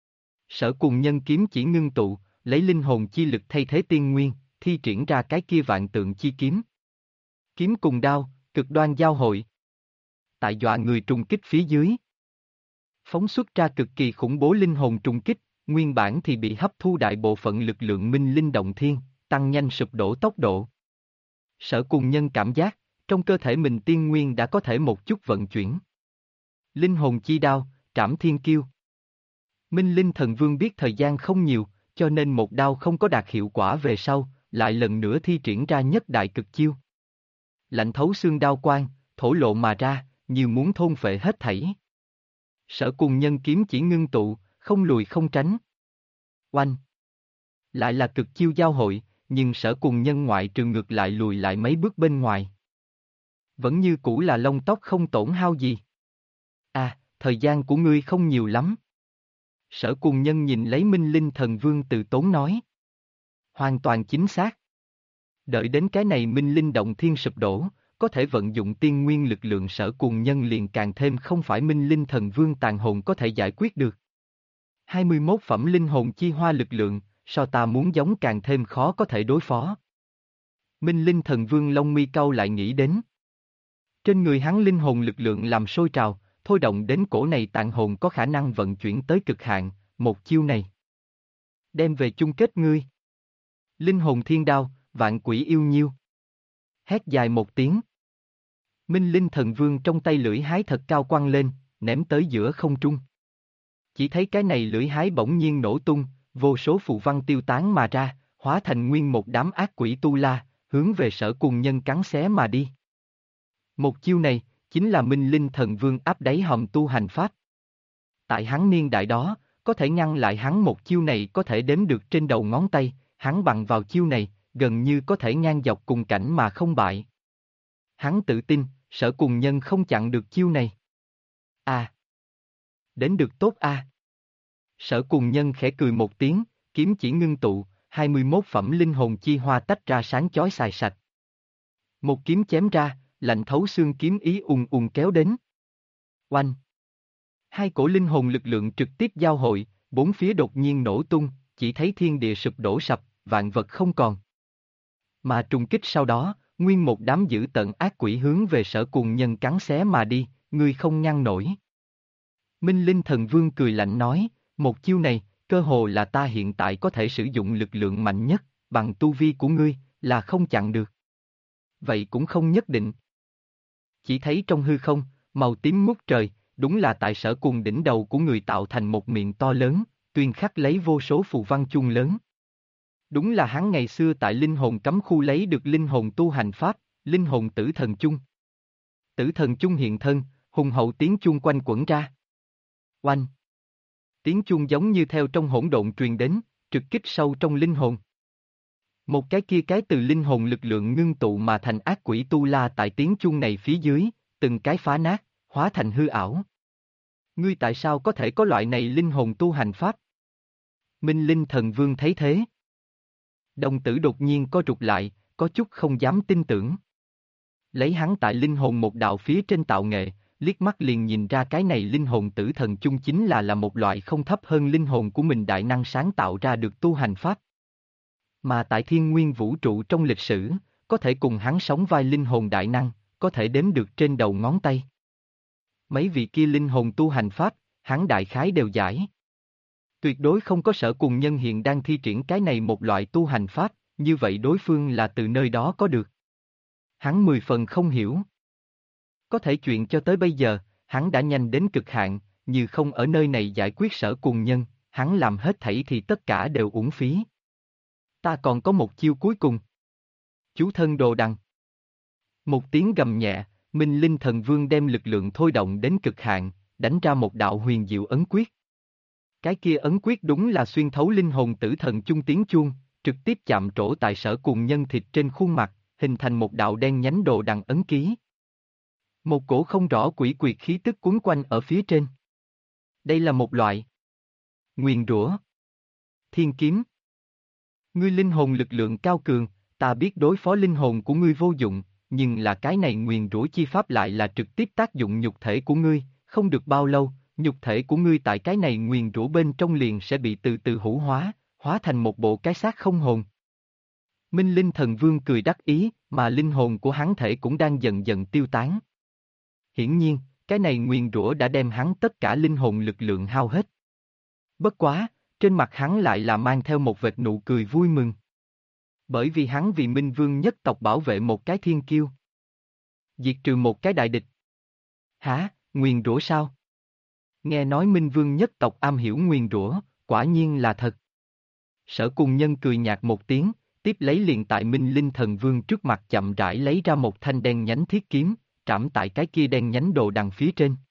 Sở Cuồng Nhân kiếm chỉ ngưng tụ, lấy linh hồn chi lực thay thế tiên nguyên, thi triển ra cái kia vạn tượng chi kiếm. Kiếm cùng đao, cực đoan giao hội. Tại dọa người trùng kích phía dưới. Phóng xuất ra cực kỳ khủng bố linh hồn trùng kích, nguyên bản thì bị hấp thu đại bộ phận lực lượng Minh Linh Động Thiên, tăng nhanh sụp đổ tốc độ. Sở Cuồng Nhân cảm giác, trong cơ thể mình tiên nguyên đã có thể một chút vận chuyển. Linh hồn chi đao, trảm thiên kiêu. Minh Linh Thần Vương biết thời gian không nhiều, cho nên một đao không có đạt hiệu quả về sau, lại lần nữa thi triển ra nhất đại cực chiêu. Lạnh thấu xương đao quang, thổ lộ mà ra, như muốn thôn phệ hết thảy. Sở Cùng Nhân kiếm chỉ ngưng tụ, không lùi không tránh. Oanh! Lại là cực chiêu giao hội, nhưng Sở Cùng Nhân ngoại trừ ngược lại lùi lại mấy bước bên ngoài. Vẫn như cũ là lông tóc không tổn hao gì. À, thời gian của ngươi không nhiều lắm. Sở Cùng Nhân nhìn lấy Minh Linh Thần Vương từ tốn nói. Hoàn toàn chính xác. Đợi đến cái này Minh Linh động thiên sụp đổ, có thể vận dụng tiên nguyên lực lượng Sở Cùng Nhân liền càng thêm không phải Minh Linh Thần Vương tàn hồn có thể giải quyết được. 21 phẩm linh hồn chi hoa lực lượng, so ta muốn giống càng thêm khó có thể đối phó. Minh Linh Thần Vương lông mi cau lại nghĩ đến. Trên người hắn linh hồn lực lượng làm sôi trào, thôi động đến cổ này tàn hồn có khả năng vận chuyển tới cực hạn, một chiêu này. Đem về chung kết ngươi. Linh hồn thiên đao, vạn quỷ yêu nhiêu. Hét dài một tiếng. Minh Linh Thần Vương trong tay lưỡi hái thật cao quăng lên, ném tới giữa không trung. Chỉ thấy cái này lưỡi hái bỗng nhiên nổ tung, vô số phù văn tiêu tán mà ra, hóa thành nguyên một đám ác quỷ tu la, hướng về Sở Cùng Nhân cắn xé mà đi. Một chiêu này, chính là Minh Linh Thần Vương áp đáy hòm tu hành pháp. Tại hắn niên đại đó, có thể ngăn lại hắn một chiêu này có thể đếm được trên đầu ngón tay, hắn bằng vào chiêu này, gần như có thể ngang dọc cùng cảnh mà không bại. Hắn tự tin, Sở Cùng Nhân không chặn được chiêu này. À! Đến được tốt a! Sở Cùng Nhân khẽ cười một tiếng, kiếm chỉ ngưng tụ, 21 phẩm linh hồn chi hoa tách ra sáng chói xài sạch. Một kiếm chém ra, lạnh thấu xương kiếm ý ùn ùn kéo đến. Oanh! Hai cổ linh hồn lực lượng trực tiếp giao hội, bốn phía đột nhiên nổ tung, chỉ thấy thiên địa sụp đổ sập, vạn vật không còn. Mà trùng kích sau đó, nguyên một đám dữ tợn ác quỷ hướng về Sở Cùng Nhân cắn xé mà đi, ngươi không ngăn nổi. Minh Linh Thần Vương cười lạnh nói, một chiêu này, cơ hồ là ta hiện tại có thể sử dụng lực lượng mạnh nhất, bằng tu vi của ngươi, là không chặn được. Vậy cũng không nhất định. Chỉ thấy trong hư không, màu tím ngút trời, đúng là tại Sở Cùng đỉnh đầu của người tạo thành một miệng to lớn, tuyên khắc lấy vô số phù văn chuông lớn. Đúng là hắn ngày xưa tại linh hồn cấm khu lấy được linh hồn tu hành pháp, linh hồn tử thần chung. Tử thần chung hiện thân, hùng hậu tiếng chuông quanh quẩn ra. Oanh! Tiếng chuông giống như theo trong hỗn độn truyền đến, trực kích sâu trong linh hồn. Một cái kia cái từ linh hồn lực lượng ngưng tụ mà thành ác quỷ tu la tại tiếng chuông này phía dưới, từng cái phá nát, hóa thành hư ảo. Ngươi tại sao có thể có loại này linh hồn tu hành pháp? Minh Linh Thần Vương thấy thế. Đồng tử đột nhiên co rụt lại, có chút không dám tin tưởng. Lấy hắn tại linh hồn một đạo phía trên tạo nghệ, liếc mắt liền nhìn ra cái này linh hồn tử thần chung chính là một loại không thấp hơn linh hồn của mình đại năng sáng tạo ra được tu hành pháp. Mà tại thiên nguyên vũ trụ trong lịch sử, có thể cùng hắn sóng vai linh hồn đại năng, có thể đếm được trên đầu ngón tay. Mấy vị kia linh hồn tu hành pháp, hắn đại khái đều giải. Tuyệt đối không có Sở Cùng Nhân hiện đang thi triển cái này một loại tu hành pháp, như vậy đối phương là từ nơi đó có được. Hắn 10 phần không hiểu. Có thể chuyện cho tới bây giờ, hắn đã nhanh đến cực hạn, như không ở nơi này giải quyết Sở Cùng Nhân, hắn làm hết thảy thì tất cả đều uổng phí. Ta còn có một chiêu cuối cùng. Chú thân đồ đằng. Một tiếng gầm nhẹ, Minh Linh Thần Vương đem lực lượng thôi động đến cực hạn, đánh ra một đạo huyền diệu ấn quyết. Cái kia ấn quyết đúng là xuyên thấu linh hồn tử thần chung tiếng chuông, trực tiếp chạm trổ tại Sở Cùng Nhân thịt trên khuôn mặt, hình thành một đạo đen nhánh đồ đằng ấn ký. Một cổ không rõ quỷ quyệt khí tức cuốn quanh ở phía trên. Đây là một loại nguyền rủa. Thiên kiếm. Ngươi linh hồn lực lượng cao cường, ta biết đối phó linh hồn của ngươi vô dụng, nhưng là cái này nguyền rủa chi pháp lại là trực tiếp tác dụng nhục thể của ngươi, không được bao lâu, nhục thể của ngươi tại cái này nguyền rủa bên trong liền sẽ bị từ từ hủ hóa, hóa thành một bộ cái xác không hồn. Minh Linh Thần Vương cười đắc ý, mà linh hồn của hắn thể cũng đang dần dần tiêu tán. Hiển nhiên, cái này nguyền rủa đã đem hắn tất cả linh hồn lực lượng hao hết. Bất quá, trên mặt hắn lại là mang theo một vệt nụ cười vui mừng. Bởi vì hắn vì Minh Vương nhất tộc bảo vệ một cái thiên kiêu. Diệt trừ một cái đại địch. Hả, nguyền rủa sao? Nghe nói Minh Vương nhất tộc am hiểu nguyền rủa, quả nhiên là thật. Sở Cùng Nhân cười nhạt một tiếng, tiếp lấy liền tại Minh Linh Thần Vương trước mặt chậm rãi lấy ra một thanh đen nhánh thiết kiếm, trảm tại cái kia đen nhánh đồ đằng phía trên.